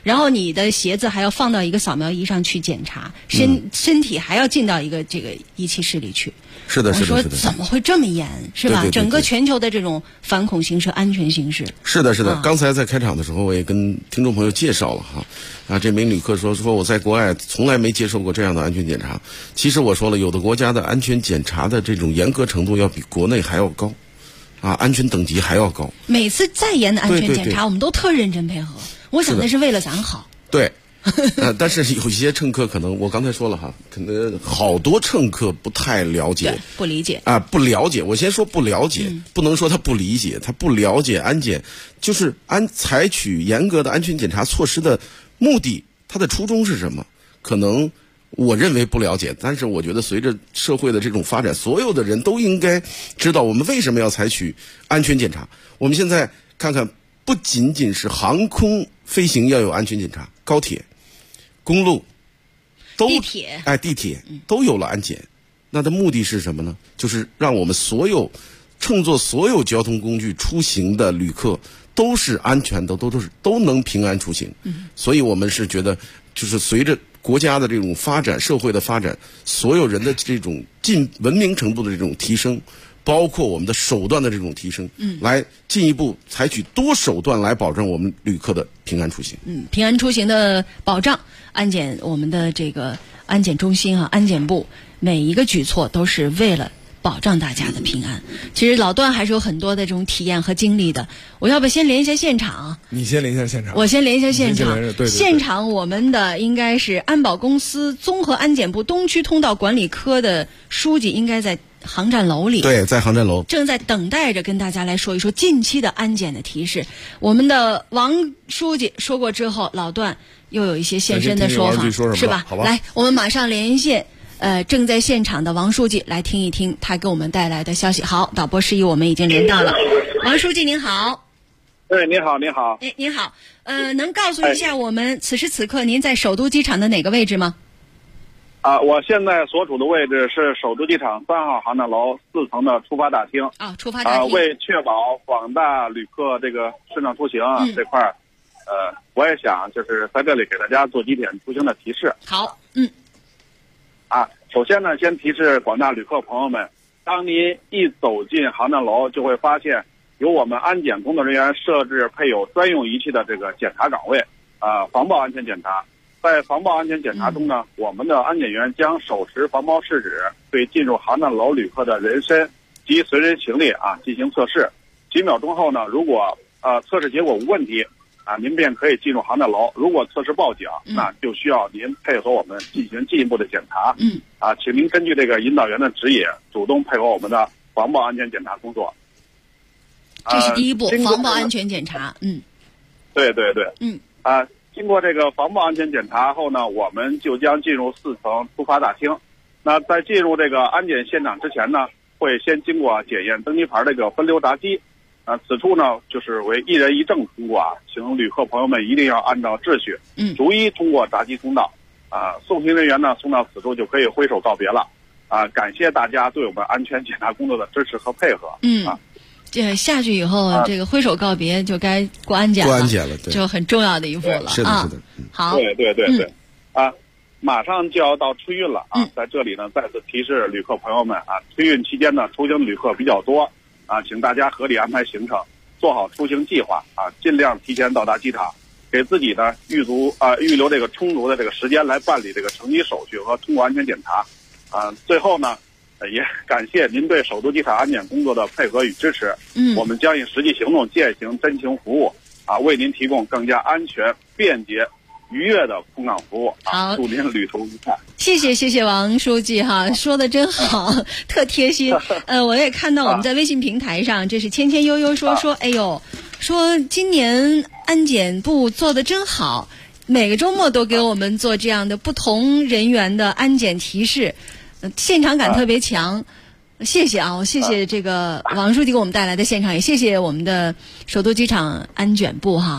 S4: 然后你的鞋子还要放到一个扫描仪上去检查，身体还要进到一个这个仪器室里去。
S13: 是的，是的，
S4: 我说怎么会这么严，是吧？
S13: 对对对对
S4: 整个全球的这种反恐形势、安全形势。
S13: 是的，是的。刚才在开场的时候，我也跟听众朋友介绍了哈，这名旅客说我在国外从来没接受过这样的安全检查。其实我说了，有的国家的安全检查的这种严格程度要比国内还要高，安全等级还要高。
S4: 每次再严的安全检查，
S13: 对对对
S4: 我们都特认真配合。我想的是为了咱好。
S13: 对。但是有一些乘客可能，我刚才说了哈，可能好多乘客不太了解，
S4: 不理解
S13: 不了解。我先说不了解，不能说他不理解，他不了解安检，就是采取严格的安全检查措施的目的，它的初衷是什么？可能我认为不了解，但是我觉得随着社会的这种发展，所有的人都应该知道我们为什么要采取安全检查。我们现在看看，不仅仅是航空飞行要有安全检查，高铁、公路
S4: 地铁
S13: 都有了安检，那的目的是什么呢？就是让我们所有乘坐所有交通工具出行的旅客都是安全的，都能平安出行。所以我们是觉得，就是随着国家的这种发展，社会的发展，所有人的这种文明程度的这种提升，包括我们的手段的这种提升，来进一步采取多手段来保证我们旅客的平安出行。
S4: 平安出行的保障，我们的这个安检中心安检部每一个举措都是为了保障大家的平安。其实老段还是有很多的这种体验和经历的。我要不先连一下现场？
S15: 你先连一下现场。
S4: 我先连一下现场。
S15: 对，
S4: 现场我们的应该是安保公司综合安检部东区通道管理科的书记，应该在航站楼里。
S13: 对，在航站楼
S4: 正在等待着跟大家来说一说近期的安检的提示。我们的王书记说过之后，老段又有一些现身的说法，是吧？
S15: 好吧。
S4: 来，我们马上连线正在现场的王书记，来听一听他给我们带来的消息。好，导播示意我们已经连到了。王书记您好。
S2: 您好，您好。
S4: 您好。能告诉一下我们此时此刻您在首都机场的哪个位置吗？
S2: 我现在所处的位置是首都机场3号航站楼4层的出发大厅。
S4: 出发大厅。
S2: 为确保广大旅客这个顺畅出行这块儿，我也想就是在这里给大家做几点出行的提示。
S4: 好，
S2: 首先呢，先提示广大旅客朋友们，当您一走进航站楼，就会发现由我们安检工作人员设置配有专用仪器的这个检查岗位，防爆安全检查。在防爆安全检查中呢，我们的安检员将手持防爆试纸对进入航站楼旅客的人身及随身行李进行测试。几秒钟后呢，如果测试结果无问题，您便可以进入航站楼。如果测试报警，那就需要您配合我们进行进一步的检查。请您根据这个引导员的指引，主动配合我们的防爆安全检查工作。
S4: 这是第一步，防爆安全检查。
S2: 对。经过这个防爆安全检查后呢，我们就将进入4层出发大厅。那在进入这个安检现场之前呢，会先经过检验登机牌这个分流闸机。此处呢就是为1人1证通过请旅客朋友们一定要按照秩序，逐一通过闸机通道。送行人员呢送到此处就可以挥手告别了。感谢大家对我们安全检查工作的支持和配合。
S4: 这下去以后，这个挥手告别就该过安检了，
S13: 对，
S4: 就很重要的一步了。
S13: 是的。
S4: 好。
S2: 对。马上就要到春运了在这里呢再次提示旅客朋友们春运期间呢出行旅客比较多请大家合理安排行程，做好出行计划尽量提前到达机场，给自己呢预留这个充足的这个时间来办理这个乘机手续和通过安全检查。最后呢也感谢您对首都机场安检工作的配合与支持。我们将以实际行动践行真情服务为您提供更加安全、便捷、愉悦的空港服务。祝您旅途愉快。
S4: 谢谢王书记说的真好，特贴心。我也看到我们在微信平台上，这是千悠悠说哎呦，说今年安检部做的真好，每个周末都给我们做这样的不同人员的安检提示，现场感特别强。谢谢我谢谢这个王书记给我们带来的现场，也谢谢我们的首都机场安检部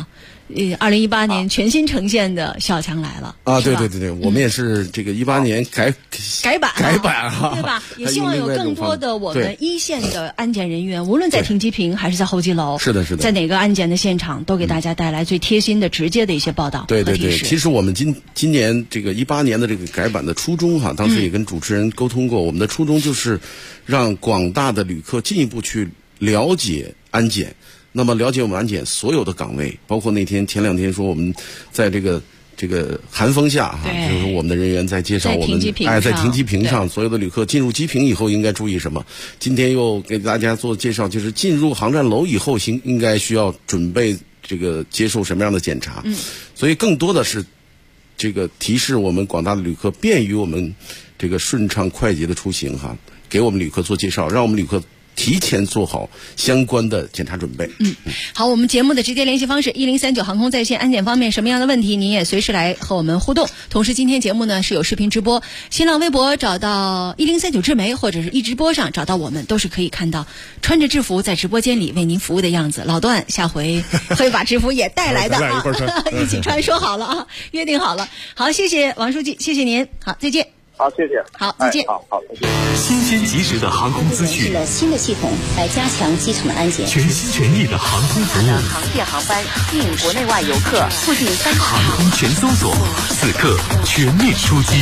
S4: 2018年全新呈现的《小强来了》
S13: 啊，对，我们也是这个18年改版
S4: 啊，对吧？也希望有更多的我们一线的安检人员，无论在停机坪还是在候机楼，
S13: 是的，
S4: 在哪个安检的现场，都给大家带来最贴心的、直接的一些报道。
S13: 对，其实我们今年这个18年的这个改版的初衷哈，当时也跟主持人沟通过，我们的初衷就是让广大的旅客进一步去了解安检。那么了解我们安检所有的岗位，包括前2天说我们在这个寒风下哈，就是我们的人员在介绍我们在停机坪上所有的旅客进入机坪以后应该注意什么。今天又给大家做介绍，就是进入航站楼以后应该需要准备这个接受什么样的检查。所以更多的是这个提示我们广大的旅客，便于我们这个顺畅快捷的出行哈，给我们旅客做介绍，让我们旅客提前做好相关的检查准备。
S4: 好，我们节目的直接联系方式1039航空在线安检方面什么样的问题，您也随时来和我们互动。同时，今天节目呢是有视频直播，新浪微博找到1039智媒，或者是直播上找到我们，都是可以看到穿着制服在直播间里为您服务的样子。老段下回会把制服也带来的啊，一起穿，说好了啊，约定好了。好，谢谢王书记，谢谢您，好，再见。
S2: 好，谢谢。
S4: 好，再见。
S2: 好，再见。
S19: 新鲜及时的航空资讯，
S5: 是了新的系统来加强机场的安检，
S19: 全心全意的航空服务，
S5: 航电航班吸引国内外游客，促进3大
S19: 航空全搜索，此刻全面出击。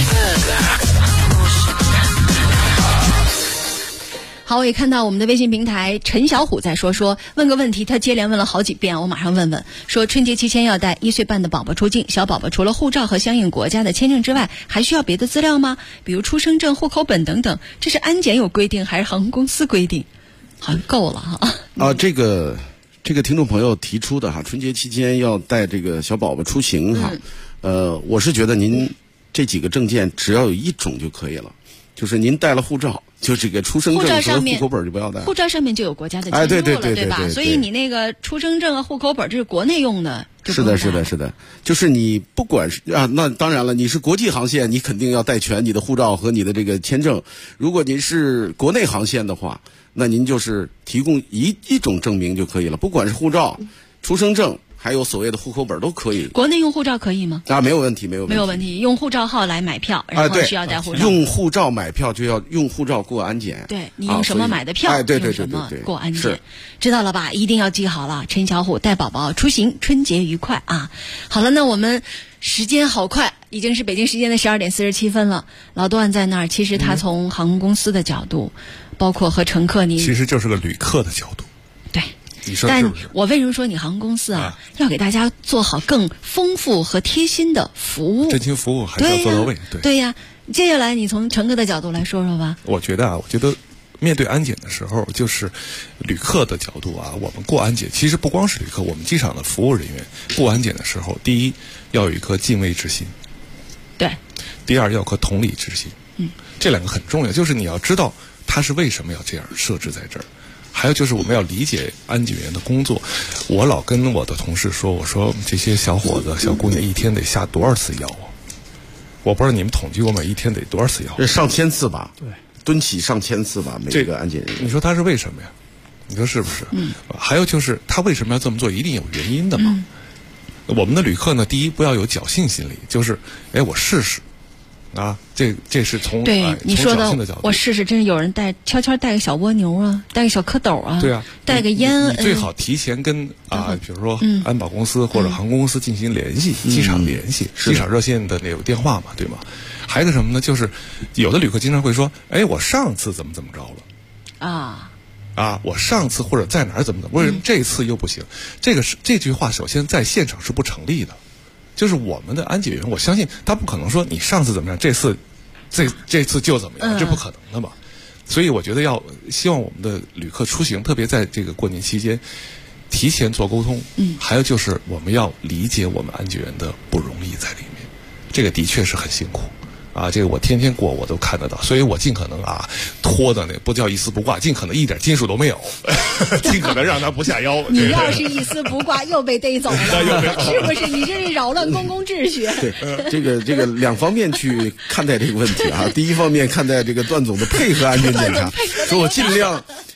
S4: 好，我也看到我们的微信平台陈小虎在说问个问题，他接连问了好几遍，我马上问，说春节期间要带1岁半的宝宝出境，小宝宝除了护照和相应国家的签证之外，还需要别的资料吗？比如出生证、户口本等等，这是安检有规定还是航空公司规定？好像够了哈。
S13: 这个听众朋友提出的哈，春节期间要带这个小宝宝出行哈，我是觉得您这几个证件只要有一种就可以了，就是您带了护照，就这个出生证和户口本就不要带。
S4: 护照上面就有国家的记录了，对吧？所以你那个出生证和户口本这是国内用的。
S13: 是的，就是你不管是那当然了，你是国际航线，你肯定要带全你的护照和你的这个签证。如果您是国内航线的话，那您就是提供一种证明就可以了，不管是护照、出生证。还有所谓的户口本都可以。
S4: 国内用护照可以吗？
S13: 没有问题，没有
S4: 问题。用护照号来买票，然后需要带护照。
S13: 用护照买票就要用护照过安检。
S4: 对，你用什么买的票？
S13: 对，
S4: 用什么过安检？知道了吧？一定要记好了。陈小虎带宝宝出行，春节愉快啊！好了，那我们时间好快，已经是北京时间的12点47分了。老段在那儿，其实他从航空公司的角度，包括和乘客，
S15: 其实就是个旅客的角度。
S4: 对。
S15: 但
S4: 我为什么说你航空公司要给大家做好更丰富和贴心的服务？
S15: 真情服务还是要做到位。
S4: 对呀。接下来你从乘客的角度来说说吧。
S15: 我觉得面对安检的时候，就是旅客的角度我们过安检，其实不光是旅客，我们机场的服务人员过安检的时候，第一要有一颗敬畏之心，
S4: 对；
S15: 第二要有颗同理之心。这两个很重要，就是你要知道他是为什么要这样设置在这儿。还有就是我们要理解安检员的工作。我老跟我的同事说，我说这些小伙子小姑娘一天得下多少次腰啊？我不知道你们统计过吗？一天得多少次腰？
S13: 这上千次吧？
S15: 对，
S13: 蹲起上千次吧，每个安检人员。
S15: 你说他是为什么呀？你说是不是？还有就是他为什么要这么做？一定有原因的嘛。我们的旅客呢，第一不要有侥幸心理，就是我试试。这是从
S4: 对你说的我试试，真是有人悄悄带个小蜗牛啊，带个小蝌蚪啊，
S15: 对啊，
S4: 带个烟。
S15: 你最好提前跟比如说安保公司或者航空公司进行联系，机场联系，机场热线的那有电话嘛，对吗？还有个什么呢？就是有的旅客经常会说，我上次怎么着了我上次或者在哪儿怎么为什么这次又不行？这句话首先在现场是不成立的。就是我们的安检员，我相信他不可能说你上次怎么样，这次就怎么样，这不可能的嘛。所以我觉得希望我们的旅客出行，特别在这个过年期间，提前做沟通。还有就是我们要理解我们安检员的不容易在里面，这个的确是很辛苦。这个我天天过我都看得到，所以我尽可能拖的不叫一丝不挂，尽可能一点金属都没有，尽可能让他不下腰。
S4: 你要是一丝不挂又被逮走了，是不是？你这是扰乱公共秩序。
S13: 对，这个两方面去看待这个问题第一方面看待这个段总的配合安全检查，说我尽量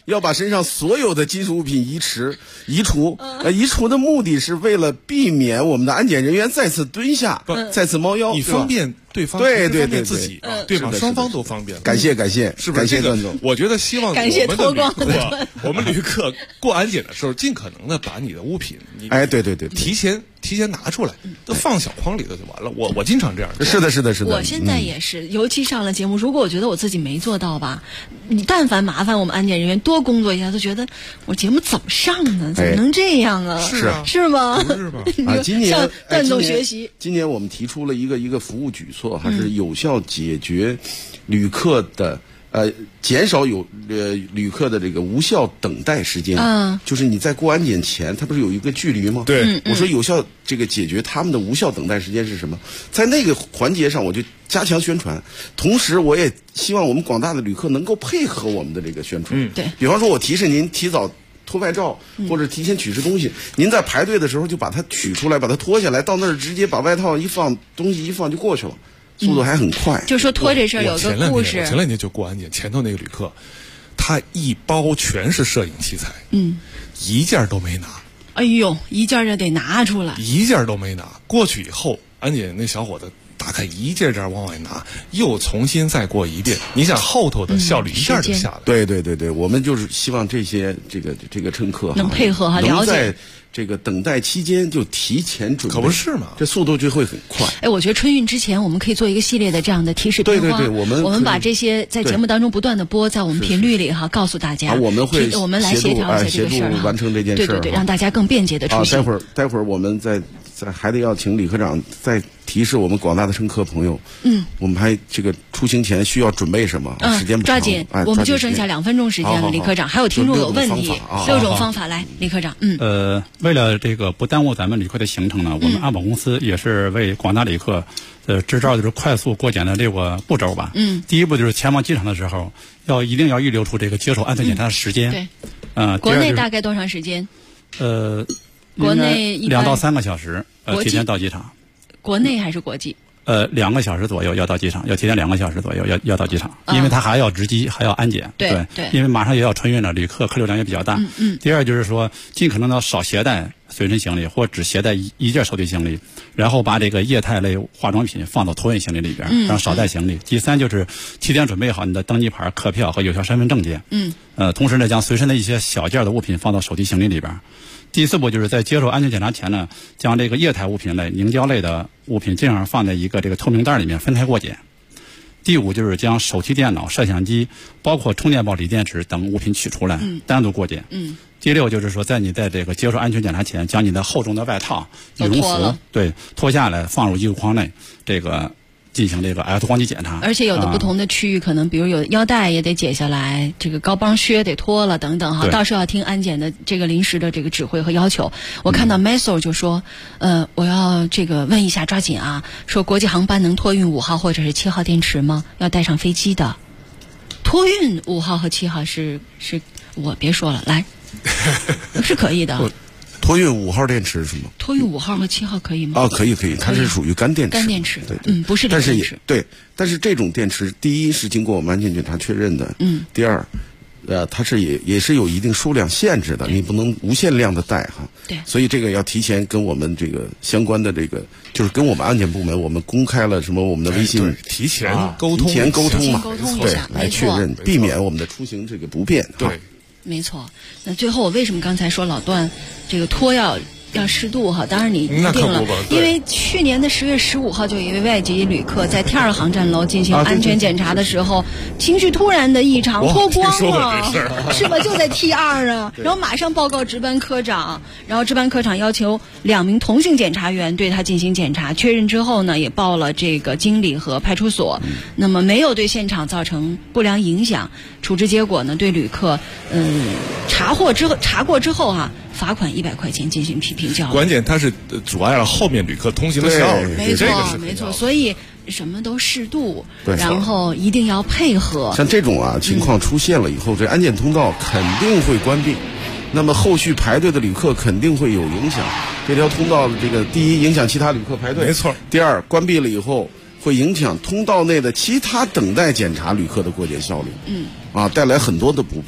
S13: 要把身上所有的金属物品移除。移除的目的是为了避免我们的安检人员再次蹲下，再次猫腰，
S15: 你方便对方，
S13: 对
S15: 自己，对吧？双方都方便。
S13: 感谢，
S15: 是不是？感
S13: 谢段总。
S15: 我觉得希望我们旅客过安检的时候，尽可能的把你的物品，
S13: 对，
S15: 提前拿出来，都放小筐里头就完了。我经常这样。
S13: 是的。
S4: 我现在也是，尤其上了节目，如果我觉得我自己没做到吧，你但凡麻烦我们安检人员多工作一下，都觉得我节目怎么上呢？怎么能这样啊？是吗？
S15: 不是吧？
S13: 今年
S4: 向段总学习。
S13: 今年我们提出了一个服务举措，还是有效解决旅客的减少旅客的这个无效等待时间。就是你在过安检前，它不是有一个距离吗？
S15: 对，
S13: 我说有效这个解决他们的无效等待时间是什么？在那个环节上，我就加强宣传，同时我也希望我们广大的旅客能够配合我们的这个宣传。
S4: 对，
S13: 比方说我提示您提早脱外罩，或者提前取示东西，您在排队的时候就把它取出来，把它脱下来，到那儿直接把外套一放，东西一放就过去了。速度还很快。
S4: 就说脱这事儿有个故事。
S15: 我前两天就过安检，前头那个旅客，他一包全是摄影器材，一件都没拿。
S4: 哎呦，一件就得拿出来，
S15: 一件都没拿。过去以后，安检那小伙子打开一件往外拿，又重新再过一遍。你想后头的效率一下就下来。
S13: 对，我们就是希望这些这个乘客
S4: 能配合和了解。
S13: 这个等待期间就提前准备，
S15: 可不是嘛？
S13: 这速度就会很快。
S4: 我觉得春运之前我们可以做一个系列的这样的提示片花。
S13: 对，我们
S4: 把这些在节目当中不断的播，在我们频率里告诉大家。
S13: 我们
S4: 来协调一下这个事儿，
S13: 完成这件事儿。
S4: 对，让大家更便捷的出行。
S13: 待会儿我们再还得要请李科长再提示我们广大的乘客朋友。我们还这个出行前需要准备什么？时间不长，
S4: 抓紧，我们就剩下2分钟时间了。李科长，还有听众有问题，6种方法来，李科长。
S14: 为了这个不耽误咱们旅客的行程呢，我们安保公司也是为广大旅客支招就是快速过检的6个步骤吧。第一步就是前往机场的时候，一定要预留出这个接受安全检查的时间。
S4: 国内大概多长时间？国内
S14: 2到3个小时，提前到机场。
S4: 国内还是国际
S14: ？2个小时左右要到机场，要提前2个小时左右要到机场，因为它还要值机，还要安检。
S4: 对，
S14: 因为马上也要春运了，旅客客流量也比较大。第二就是说，尽可能的少携带随身行李，或只携带一件手提行李，然后把这个液态类化妆品放到托运行李里边，然后少带行李。第三就是提前准备好你的登机牌、客票和有效身份证件。同时呢，将随身的一些小件的物品放到手提行李里边。第4步就是在接受安全检查前呢，将这个液态物品类、凝胶类的物品尽量放在一个这个透明袋里面分开过检。第5就是将手提电脑、摄像机，包括充电宝、锂电池等物品取出来，单独过检。第6就是说，在这个接受安全检查前，将你的厚重的外套、羽绒服脱下来放入衣物筐内，这个进行这个 X 光机检查。
S4: 而且有的不同的区域可能比如有腰带也得解下来，这个高帮靴得脱了等等到时候要听安检的这个临时的这个指挥和要求。我看到 Meso 就说我要这个问一下，抓紧啊，说国际航班能托运5号或者是7号电池吗？要带上飞机的。托运5号和7号是我别说了，来是可以的。
S13: 托运5号电池是吗？
S4: 托运5号和7号可以吗？
S13: 可以，它是属于干电池。
S4: 干电池，
S13: 对，
S4: 不是锂电池。
S13: 但是这种电池，第一是经过我们安全检查确认的，第二，它是也是有一定数量限制的，你不能无限量的带哈。
S4: 对，
S13: 所以这个要提前跟我们这个相关的这个，就是跟我们安检部门，我们公开了什么我们的微信，
S15: 提前沟通
S13: 嘛，对，来确认，避免我们的出行这个不便。
S15: 对。
S4: 没错，那最后我为什么刚才说老段这个拖要适度哈？当然你一定了，因为去年的10月15号就有一位外籍旅客在T2航站楼进行安全检查的时候，情绪突然的异常，脱光了，是吧？就在T2啊，然后马上报告值班科长，然后值班科长要求2名同性检查员对他进行检查，确认之后呢，也报了这个经理和派出所，那么没有对现场造成不良影响。处置结果呢，对旅客查过之后罚款100块钱进行批评教育。
S15: 关键它是阻碍了后面旅客通行的效率。
S4: 没错，所以什么都适度，然后一定要配合。
S13: 像这种情况出现了以后，这安检通道肯定会关闭，那么后续排队的旅客肯定会有影响。这条通道这个第一影响其他旅客排队，
S15: 没错。
S13: 第二，关闭了以后会影响通道内的其他等待检查旅客的过检效率，带来很多的不便。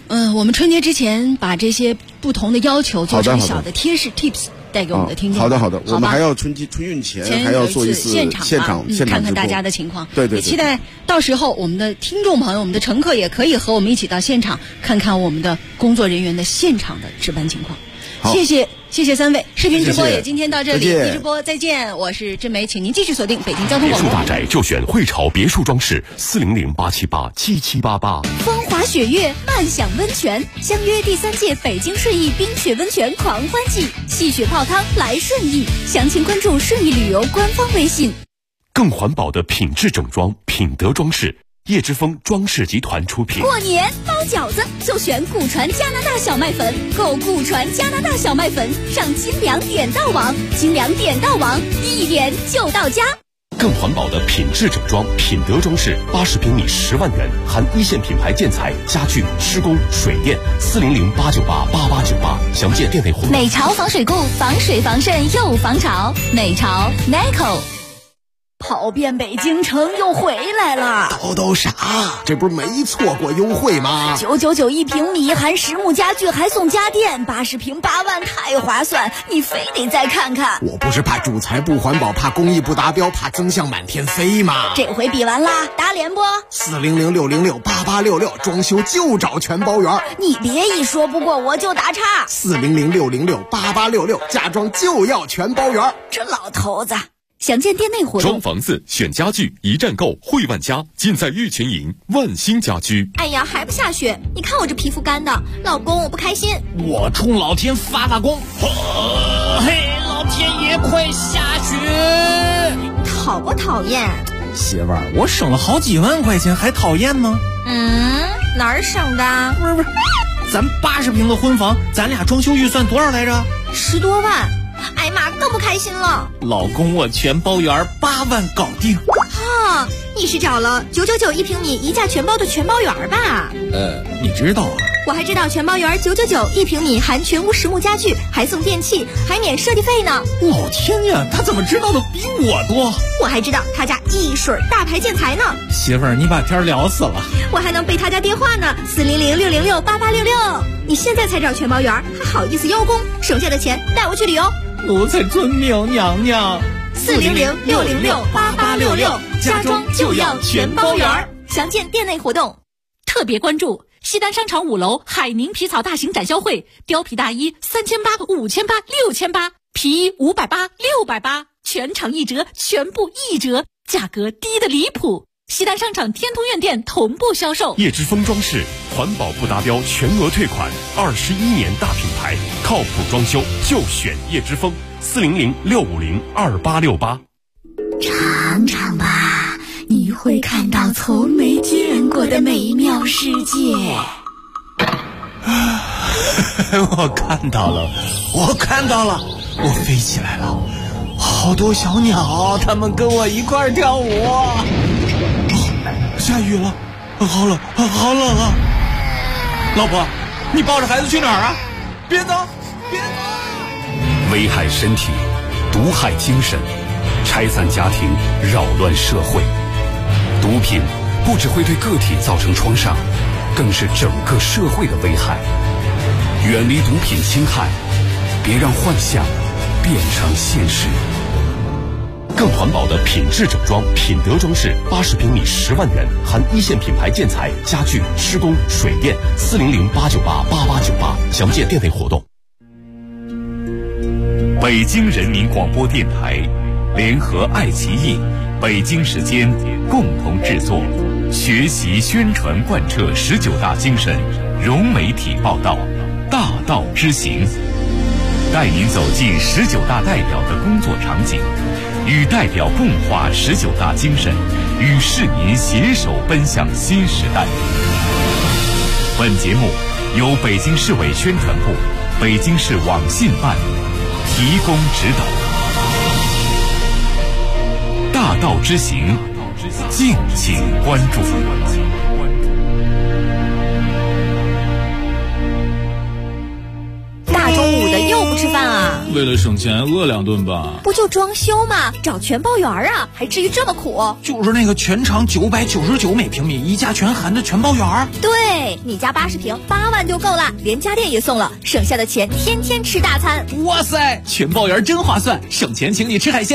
S4: 我们春节之前把这些不同的要求做成小的贴士 tips 带给我们的听众。
S13: 好的，我们还要春运前还要做一次现场
S4: 看看大家的情况。
S13: 对，
S4: 也期待到时候我们的听众朋友、我们的乘客也可以和我们一起到现场看看我们的工作人员的现场的值班情况。谢谢三位，视频直播也今天到这里，微直播再见，我是甄梅，请您继续锁定北京交通广播。
S16: 别墅大宅就选汇潮别墅装饰，400-878-7788。
S23: 风华雪月，漫享温泉，相约第3届北京顺义冰雪温泉狂欢季，戏雪泡汤来顺义，详情关注顺义旅游官方微信。
S16: 更环保的品质整装，品德装饰。叶之峰装饰集团出品。
S23: 过年包饺子就选古传加拿大小麦粉，购古传加拿大小麦粉上金粮点到网，金粮点到网，1点就到家。
S16: 更环保的品质整装，品德装饰，80平米10万元，含一线品牌建材、家具、施工、水电，400-898-8898，详见店内活动。
S23: 美潮防水固，防水防渗又防潮，美潮 Nico。
S10: 跑遍北京城又回来了，
S22: 都啥？这不是没错过优惠吗
S10: ？999一平米，含实木家具还送家电，80平8万，太划算！你非得再看看。
S22: 我不是怕主材不环保，怕工艺不达标，怕增项满天飞吗？
S10: 这回比完啦，打脸不
S22: ？400-606-8866，装修就找全包圆。
S10: 你别一说不过我就打岔。
S22: 400-606-8866，家装就要全包圆。
S10: 这老头子。
S23: 详见店内活动。
S1: 装房子选家具，一站购汇万家，尽在玉群营万兴家居。
S23: 哎呀，还不下雪？你看我这皮肤干的，老公我不开心。
S12: 我冲老天发功，嘿，老天爷快下雪！
S23: 讨不讨厌？
S12: 媳妇儿，我省了好几万块钱，还讨厌吗？
S23: 哪儿省的？
S12: 不是，咱80平的婚房，咱俩装修预算多少来着
S23: ？10多万。哎妈，更不开心了。
S12: 老公，我全包圆，8万搞定。
S23: 哈，你是找了999一平米一价全包的全包圆吧？
S12: 你知道啊？
S23: 我还知道全包圆999一平米，含全屋实木家具，还送电器，还免设计费呢。
S12: 老天呀，他怎么知道的比我多？
S23: 我还知道他家一水大牌建材呢。
S12: 媳妇儿，你把天聊死了。
S23: 我还能背他家电话呢，400-606-8866。你现在才找全包圆，还好意思邀功？省下的钱带我去旅游。
S12: 奴才遵命，娘娘。
S23: 400-606-8866，家装就要全包圆。详见店内活动。
S18: 特别关注西单商场5楼海宁皮草大型展销会，貂皮大衣3800、5800、6800，皮衣580、680，全场1折，全部1折，价格低得离谱。西单商场天通苑店同步销售。
S16: 叶之峰装饰，环保不达标全额退款，21年大品牌，靠谱装修就选叶之峰，400-650-2868。
S10: 尝尝吧，你会看到从没见过的美妙世界。
S12: 我看到了，我飞起来了，好多小鸟，它们跟我一块跳舞。下雨了，好冷啊！老婆，你抱着孩子去哪儿啊？别走！
S3: 危害身体，毒害精神，拆散家庭，扰乱社会。毒品不只会对个体造成创伤，更是整个社会的危害。远离毒品侵害，别让幻想变成现实。
S16: 更环保的品质整装，品德装饰，80平米10万元，含一线品牌建材、家具、施工、水电，400-898-8898，详见店内活动。
S20: 北京人民广播电台联合爱奇艺、北京时间共同制作，学习宣传贯彻19大精神，融媒体报道，大道之行，带您走进19大代表的工作场景，与代表共话19大精神，与市民携手奔向新时代。本节目由北京市委宣传部、北京市网信办提供指导。大道之行，敬请关注。
S23: 大中午的又不吃饭啊？
S6: 为了省钱饿2顿吧？
S23: 不就装修吗？找全包园啊，还至于这么苦？
S12: 就是那个全长999每平米，一价全含的全包园。
S23: 对，你家80平8万就够了，连家电也送了，省下的钱天天吃大餐。
S12: 哇塞，全包园真划算，省钱请你吃海鲜。